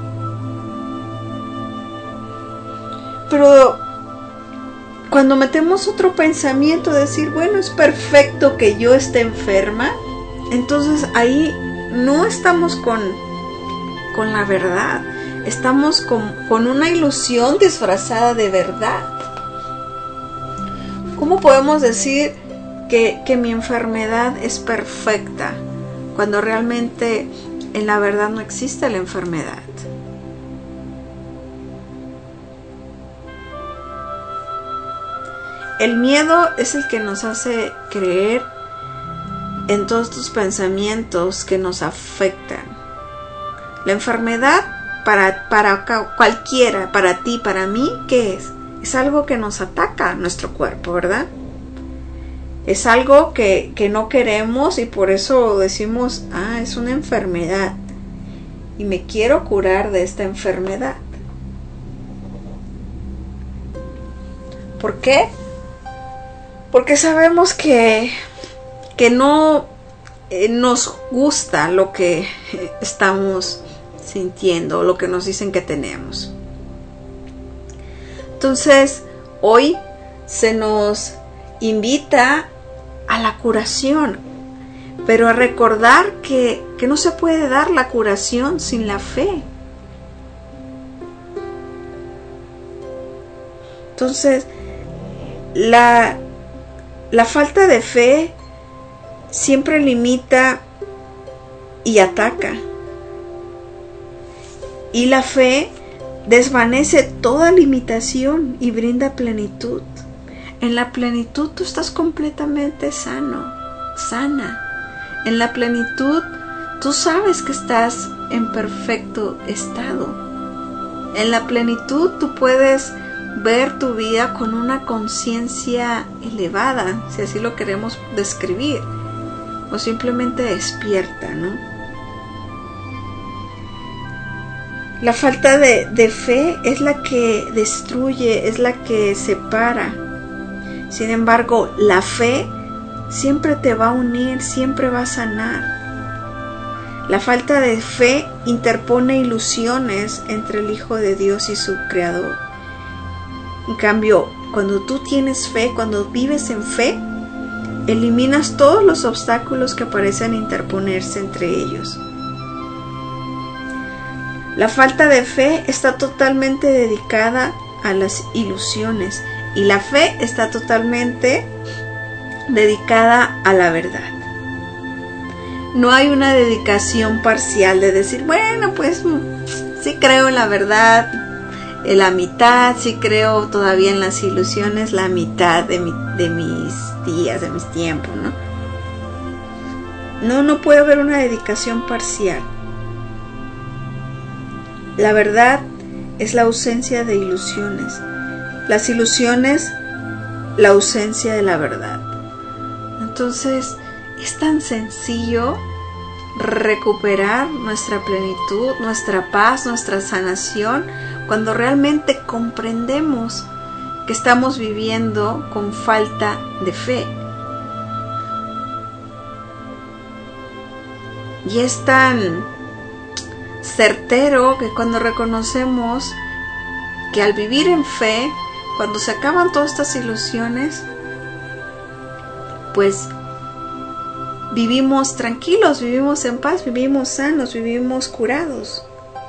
Pero cuando metemos otro pensamiento de decir, bueno, es perfecto que yo esté enferma, entonces ahí no estamos con la verdad, estamos con una ilusión disfrazada de verdad. ¿Cómo podemos decir que mi enfermedad es perfecta cuando realmente en la verdad no existe la enfermedad. El miedo es el que nos hace creer en todos estos pensamientos que nos afectan. La enfermedad para cualquiera, para ti, para mí, ¿qué es? Es algo que nos ataca a nuestro cuerpo, ¿verdad? Es algo que no queremos y por eso decimos, es una enfermedad y me quiero curar de esta enfermedad. ¿Por qué? Porque sabemos que no nos gusta lo que estamos sintiendo, lo que nos dicen que tenemos. Entonces, hoy se nos invita a la curación, pero a recordar que no se puede dar la curación sin la fe. Entonces, la falta de fe siempre limita y ataca. Y la fe desvanece toda limitación y brinda plenitud. En la plenitud tú estás completamente sano, sana. En la plenitud tú sabes que estás en perfecto estado. En la plenitud tú puedes ver tu vida con una conciencia elevada, si así lo queremos describir, o simplemente despierta, ¿no? La falta de fe es la que destruye, es la que separa. Sin embargo, la fe siempre te va a unir, siempre va a sanar. La falta de fe interpone ilusiones entre el Hijo de Dios y su Creador. En cambio, cuando tú tienes fe, cuando vives en fe, eliminas todos los obstáculos que parecen interponerse entre ellos. La falta de fe está totalmente dedicada a las ilusiones y la fe está totalmente dedicada a la verdad. No hay una dedicación parcial de decir, bueno, pues sí creo en la verdad, en la mitad, sí creo todavía en las ilusiones, la mitad de mis días, de mis tiempos, ¿no? No puede haber una dedicación parcial. La verdad es la ausencia de ilusiones. Las ilusiones, la ausencia de la verdad. Entonces, es tan sencillo recuperar nuestra plenitud, nuestra paz, nuestra sanación, cuando realmente comprendemos que estamos viviendo con falta de fe. Y es tan certero que cuando reconocemos que al vivir en fe, cuando se acaban todas estas ilusiones, pues vivimos tranquilos, vivimos en paz, vivimos sanos, vivimos curados.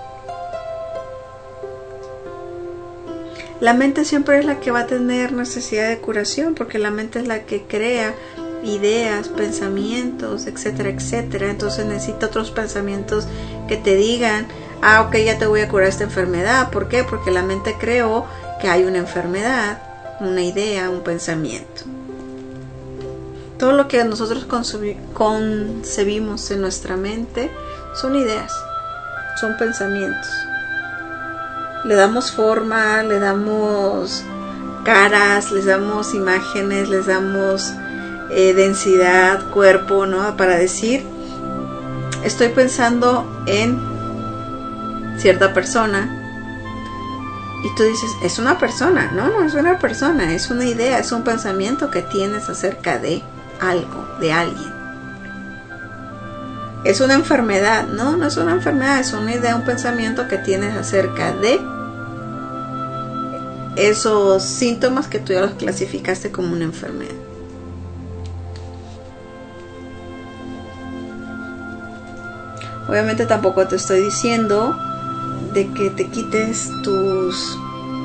La mente siempre es la que va a tener necesidad de curación, porque la mente es la que crea ideas, pensamientos, etcétera, etcétera. Entonces necesita otros pensamientos que te digan, ok, ya te voy a curar esta enfermedad. ¿Por qué? Porque la mente creó que hay una enfermedad, una idea, un pensamiento. Todo lo que nosotros concebimos en nuestra mente son ideas, son pensamientos. Le damos forma, le damos caras, les damos imágenes, les damos densidad, cuerpo, ¿no? Para decir, estoy pensando en cierta persona. Y tú dices, es una persona. No es una persona, es una idea, es un pensamiento que tienes acerca de algo, de alguien. Es una enfermedad. No es una enfermedad, es una idea, un pensamiento que tienes acerca de esos síntomas que tú ya los clasificaste como una enfermedad. Obviamente tampoco te estoy diciendo de que te quites tus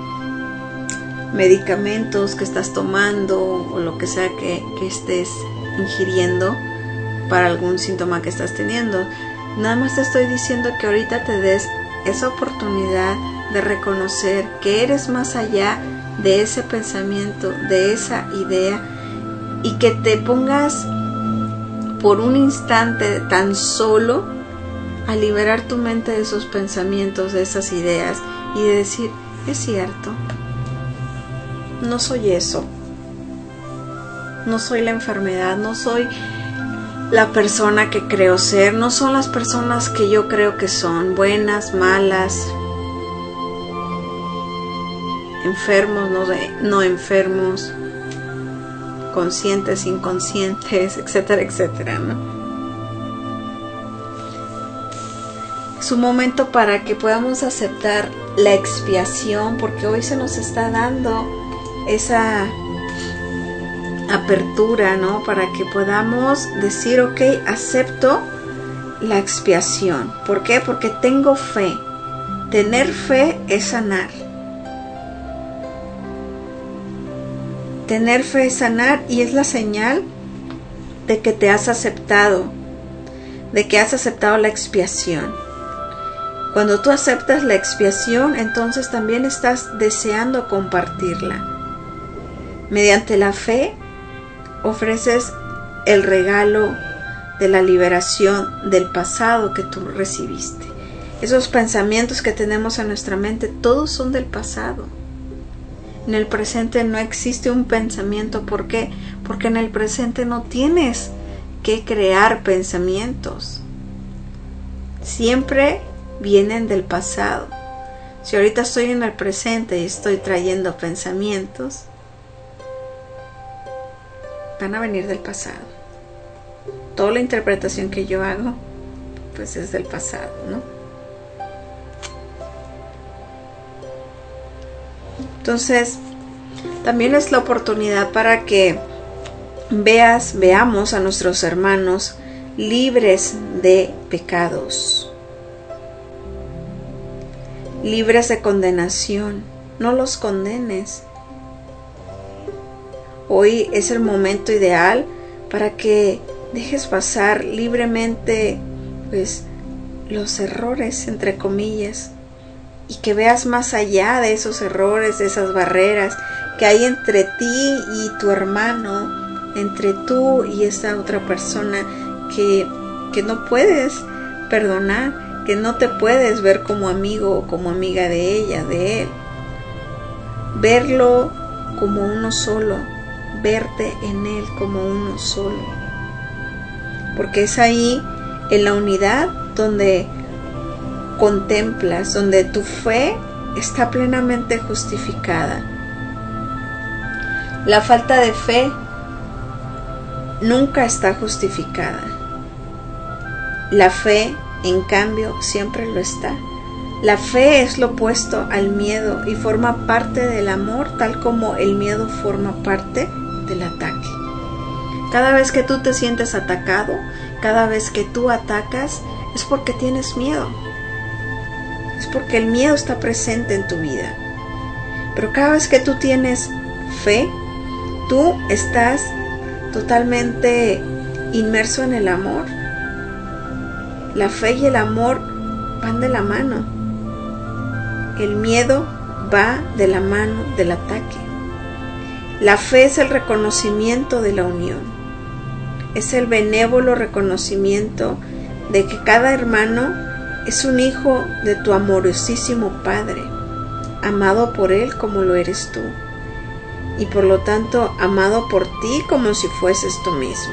medicamentos que estás tomando o lo que sea que estés ingiriendo para algún síntoma que estás teniendo. Nada más te estoy diciendo que ahorita te des esa oportunidad de reconocer que eres más allá de ese pensamiento, de esa idea, y que te pongas por un instante tan solo a liberar tu mente de esos pensamientos, de esas ideas, y de decir, es cierto, no soy eso, no soy la enfermedad, no soy la persona que creo ser, no son las personas que yo creo que son, buenas, malas, enfermos, no enfermos, conscientes, inconscientes, etcétera, etcétera, ¿no? Es un momento para que podamos aceptar la expiación, porque hoy se nos está dando esa apertura, ¿no? Para que podamos decir, ok, acepto la expiación. ¿Por qué? Porque tengo fe. Tener fe es sanar. Tener fe es sanar, y es la señal de que te has aceptado, de que has aceptado la expiación. Cuando tú aceptas la expiación, entonces también estás deseando compartirla. Mediante la fe, ofreces el regalo de la liberación del pasado que tú recibiste. Esos pensamientos que tenemos en nuestra mente, todos son del pasado. En el presente no existe un pensamiento. ¿Por qué? Porque en el presente no tienes que crear pensamientos. Siempre vienen del pasado. Si ahorita estoy en el presente y estoy trayendo pensamientos, van a venir del pasado. Toda la interpretación que yo hago, pues es del pasado, ¿no? Entonces, también es la oportunidad para que veamos a nuestros hermanos libres de pecados, libres de condenación. No los condenes. Hoy es el momento ideal para que dejes pasar libremente, pues, los errores, entre comillas, y que veas más allá de esos errores, de esas barreras que hay entre ti y tu hermano, entre tú y esa otra persona que no puedes perdonar, que no te puedes ver como amigo o como amiga de ella, de él. Verlo como uno solo, verte en él como uno solo, porque es ahí, en la unidad, donde contemplas, donde tu fe está plenamente justificada. La falta de fe nunca está justificada. La fe, en cambio, siempre lo está. La fe es lo opuesto al miedo y forma parte del amor, tal como el miedo forma parte del ataque. Cada vez que tú te sientes atacado, cada vez que tú atacas, es porque tienes miedo. Es porque el miedo está presente en tu vida. Pero cada vez que tú tienes fe, tú estás totalmente inmerso en el amor. La fe y el amor van de la mano. El miedo va de la mano del ataque. La fe es el reconocimiento de la unión. Es el benévolo reconocimiento de que cada hermano es un hijo de tu amorosísimo Padre, amado por Él como lo eres tú, y por lo tanto amado por ti como si fueses tú mismo.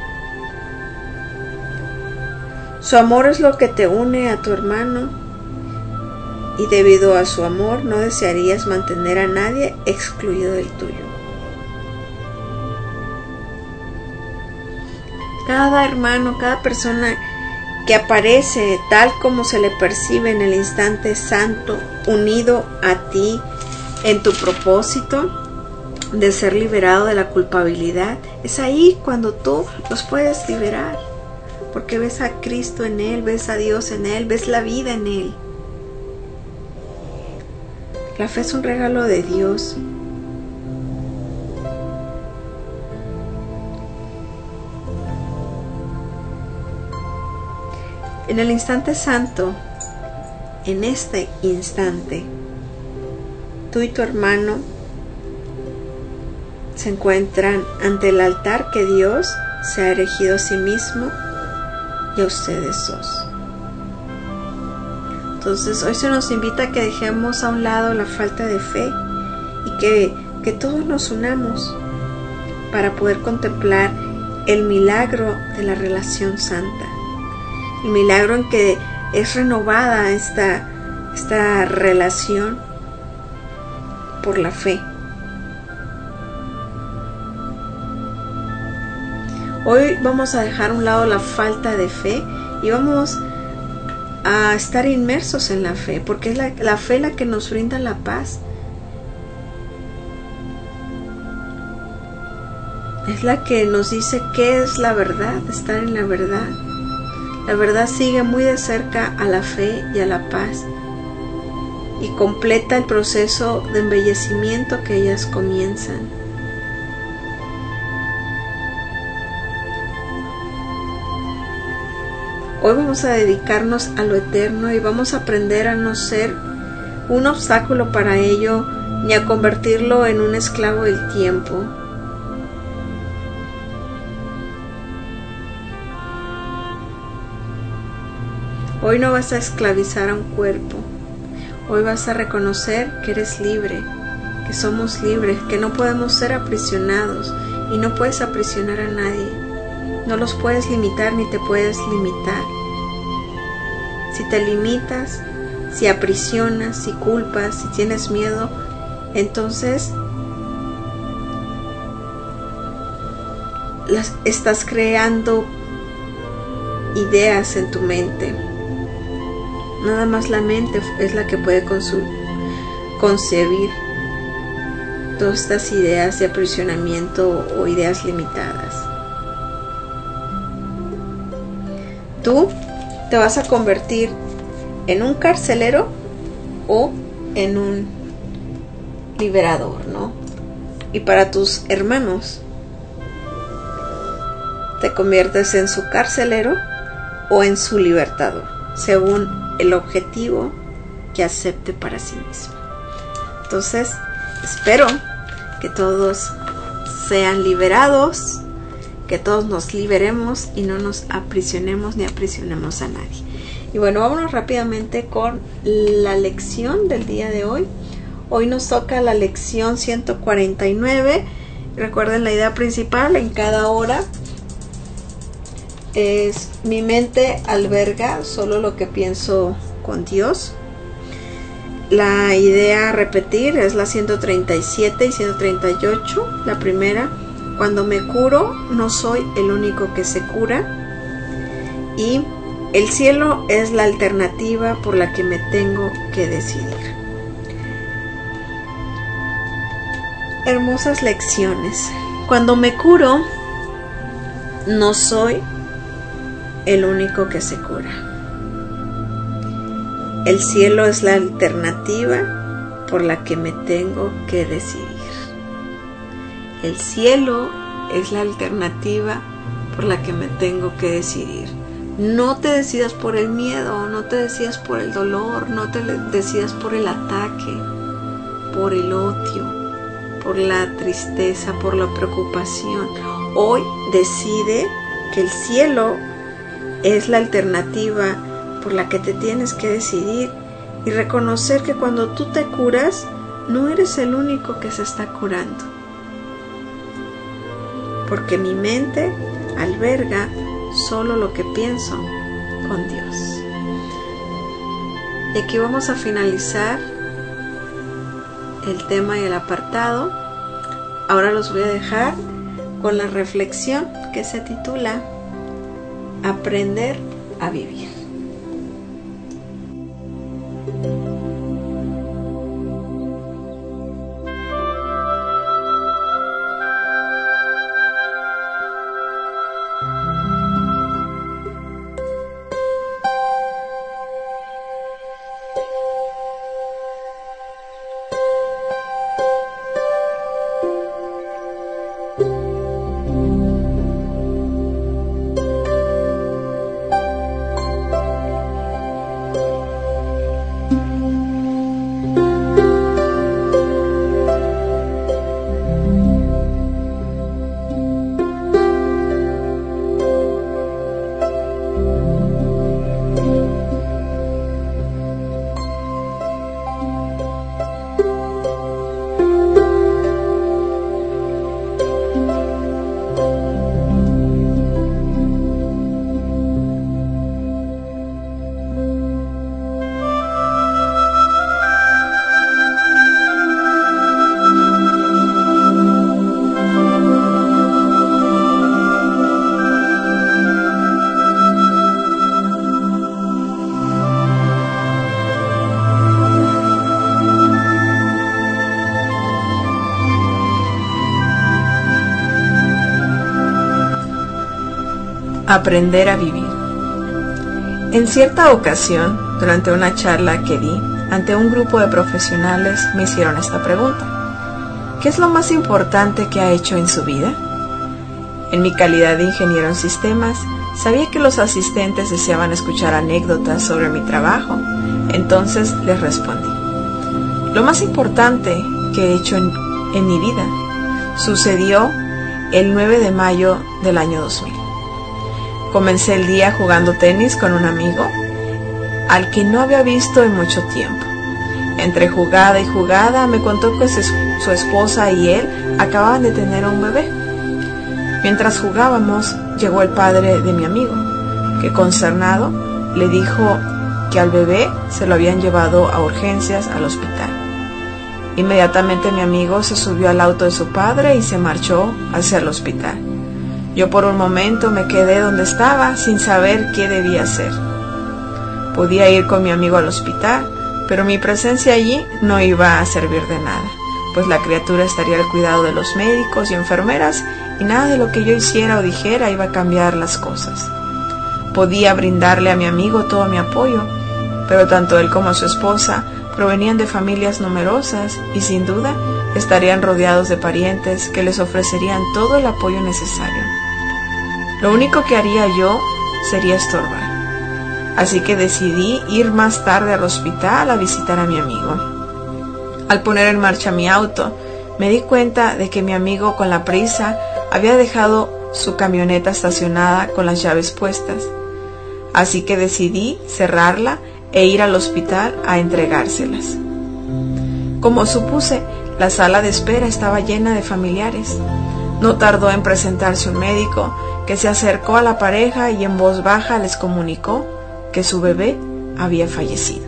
Su amor es lo que te une a tu hermano, y debido a su amor no desearías mantener a nadie excluido del tuyo. Cada hermano, cada persona que aparece tal como se le percibe en el instante santo, unido a ti en tu propósito de ser liberado de la culpabilidad, es ahí cuando tú los puedes liberar, porque ves a Cristo en él, ves a Dios en él, ves la vida en él. La fe es un regalo de Dios. En el instante santo, en este instante, tú y tu hermano se encuentran ante el altar que Dios se ha erigido a sí mismo y a ustedes dos. Entonces hoy se nos invita a que dejemos a un lado la falta de fe y que todos nos unamos para poder contemplar el milagro de la relación santa, el milagro en que es renovada esta relación por la fe. Hoy vamos a dejar a un lado la falta de fe y vamos a estar inmersos en la fe, porque es la fe la que nos brinda la paz. Es la que nos dice qué es la verdad, estar en la verdad. La verdad sigue muy de cerca a la fe y a la paz y completa el proceso de embellecimiento que ellas comienzan. Hoy vamos a dedicarnos a lo eterno y vamos a aprender a no ser un obstáculo para ello ni a convertirlo en un esclavo del tiempo. Hoy no vas a esclavizar a un cuerpo. Hoy vas a reconocer que eres libre, que somos libres, que no podemos ser aprisionados y no puedes aprisionar a nadie. No los puedes limitar ni te puedes limitar. Si te limitas, si aprisionas, si culpas, si tienes miedo, entonces estás creando ideas en tu mente. Nada más la mente es la que puede concebir todas estas ideas de aprisionamiento o ideas limitadas. Tú te vas a convertir en un carcelero o en un liberador, ¿no? Y para tus hermanos, te conviertes en su carcelero o en su libertador, según el objetivo que acepte para sí mismo. Entonces, espero que todos sean liberados, que todos nos liberemos y no nos aprisionemos ni aprisionemos a nadie. Y bueno, vámonos rápidamente con la lección del día de hoy. Hoy nos toca la lección 149. Recuerden la idea principal en cada hora. Es: mi mente alberga solo lo que pienso con Dios. La idea a repetir es la 137 y 138. La primera: cuando me curo, no soy el único que se cura. Y el cielo es la alternativa por la que me tengo que decidir. Hermosas lecciones. Cuando me curo, no soy el único que se cura. El cielo es la alternativa por la que me tengo que decidir. El cielo es la alternativa por la que me tengo que decidir. No te decidas por el miedo, no te decidas por el dolor, no te decidas por el ataque, por el odio, por la tristeza, por la preocupación. Hoy decide que el cielo es la alternativa por la que te tienes que decidir y reconocer que cuando tú te curas, no eres el único que se está curando. Porque mi mente alberga solo lo que pienso con Dios. Y aquí vamos a finalizar el tema y el apartado. Ahora los voy a dejar con la reflexión que se titula Aprender a vivir. Aprender a vivir. En cierta ocasión, durante una charla que di ante un grupo de profesionales, me hicieron esta pregunta: ¿qué es lo más importante que ha hecho en su vida? En mi calidad de ingeniero en sistemas, sabía que los asistentes deseaban escuchar anécdotas sobre mi trabajo, entonces les respondí: lo más importante que he hecho en mi vida sucedió el 9 de mayo del año 2000. Comencé el día jugando tenis con un amigo al que no había visto en mucho tiempo. Entre jugada y jugada me contó que su esposa y él acababan de tener un bebé. Mientras jugábamos, llegó el padre de mi amigo, que consternado le dijo que al bebé se lo habían llevado a urgencias al hospital. Inmediatamente mi amigo se subió al auto de su padre y se marchó hacia el hospital. Yo por un momento me quedé donde estaba sin saber qué debía hacer. Podía ir con mi amigo al hospital, pero mi presencia allí no iba a servir de nada, pues la criatura estaría al cuidado de los médicos y enfermeras y nada de lo que yo hiciera o dijera iba a cambiar las cosas. Podía brindarle a mi amigo todo mi apoyo, pero tanto él como su esposa provenían de familias numerosas y sin duda estarían rodeados de parientes que les ofrecerían todo el apoyo necesario. Lo único que haría yo sería estorbar. Así que decidí ir más tarde al hospital a visitar a mi amigo. Al poner en marcha mi auto, me di cuenta de que mi amigo con la prisa había dejado su camioneta estacionada con las llaves puestas. Así que decidí cerrarla e ir al hospital a entregárselas. Como supuse, la sala de espera estaba llena de familiares. No tardó en presentarse un médico que se acercó a la pareja y en voz baja les comunicó que su bebé había fallecido.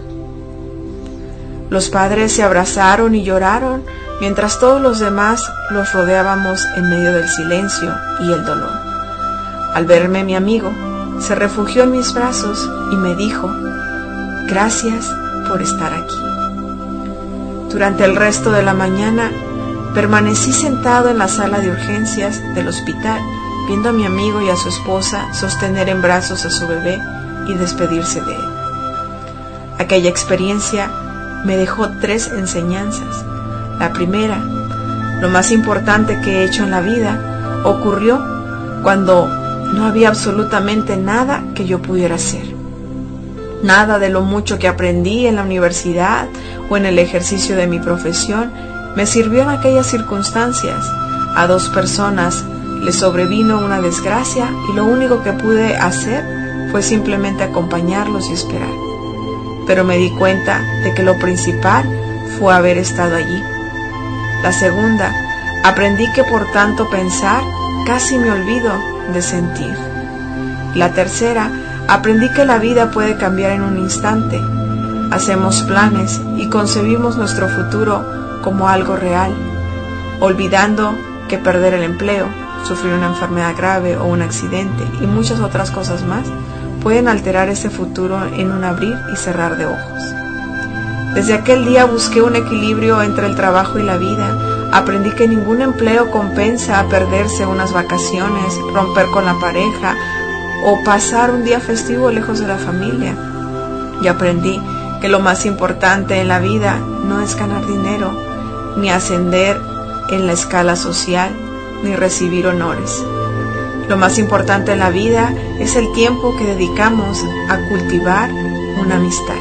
Los padres se abrazaron y lloraron, mientras todos los demás los rodeábamos en medio del silencio y el dolor. Al verme mi amigo, se refugió en mis brazos y me dijo: gracias por estar aquí. Durante el resto de la mañana, permanecí sentado en la sala de urgencias del hospital, viendo a mi amigo y a su esposa sostener en brazos a su bebé y despedirse de él. Aquella experiencia me dejó 3 enseñanzas. La primera: lo más importante que he hecho en la vida ocurrió cuando no había absolutamente nada que yo pudiera hacer. Nada de lo mucho que aprendí en la universidad o en el ejercicio de mi profesión me sirvió en aquellas circunstancias. A 2 personas les sobrevino una desgracia y lo único que pude hacer fue simplemente acompañarlos y esperar. Pero me di cuenta de que lo principal fue haber estado allí. La segunda, aprendí que por tanto pensar casi me olvido de sentir. La tercera, aprendí que la vida puede cambiar en un instante. Hacemos planes y concebimos nuestro futuro como algo real, olvidando que perder el empleo, sufrir una enfermedad grave o un accidente y muchas otras cosas más pueden alterar ese futuro en un abrir y cerrar de ojos. Desde aquel día busqué un equilibrio entre el trabajo y la vida. Aprendí que ningún empleo compensa a perderse unas vacaciones, romper con la pareja o pasar un día festivo lejos de la familia. Y aprendí que lo más importante en la vida no es ganar dinero, ni ascender en la escala social, ni recibir honores. Lo más importante en la vida es el tiempo que dedicamos a cultivar una amistad.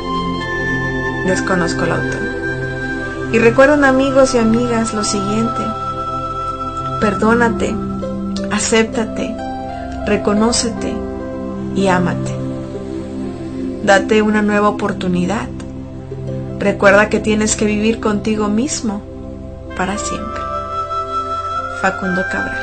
Desconozco el autor. Y recuerden, amigos y amigas, lo siguiente: perdónate, acéptate, reconócete y ámate. Date una nueva oportunidad. Recuerda que tienes que vivir contigo mismo para siempre. Facundo Cabral.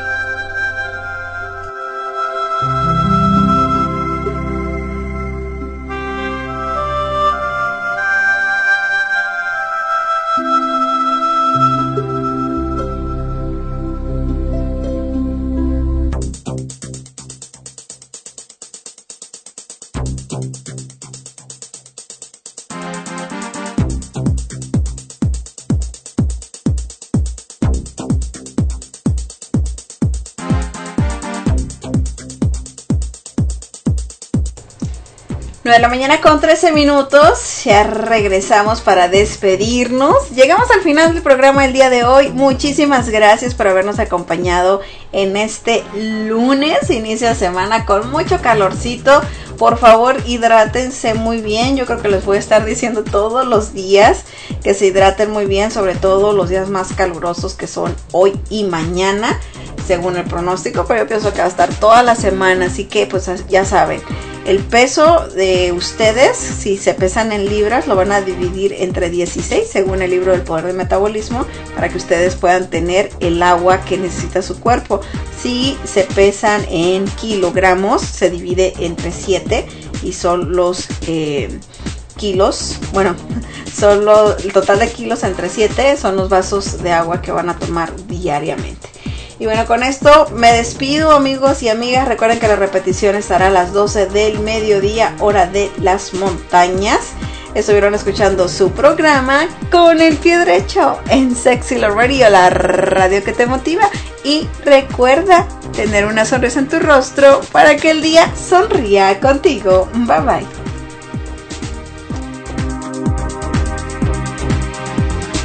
9 de la mañana con 13 minutos, ya regresamos para despedirnos. Llegamos al final del programa del día de hoy. Muchísimas gracias por habernos acompañado en este lunes, inicio de semana con mucho calorcito. Por favor, hidrátense muy bien. Yo creo que les voy a estar diciendo todos los días que se hidraten muy bien, sobre todo los días más calurosos que son hoy y mañana, según el pronóstico, pero yo pienso que va a estar toda la semana, así que pues ya saben. El peso de ustedes, si se pesan en libras, lo van a dividir entre 16, según el libro del poder del metabolismo, para que ustedes puedan tener el agua que necesita su cuerpo. Si se pesan en kilogramos, se divide entre 7 y son los kilos, bueno, el total de kilos entre 7 son los vasos de agua que van a tomar diariamente. Y bueno, con esto me despido, amigos y amigas. Recuerden que la repetición estará a las 12 del mediodía, hora de las montañas. Estuvieron escuchando su programa Con el Pie Derecho en Sexy Love Radio, la radio que te motiva. Y recuerda tener una sonrisa en tu rostro para que el día sonría contigo. Bye bye.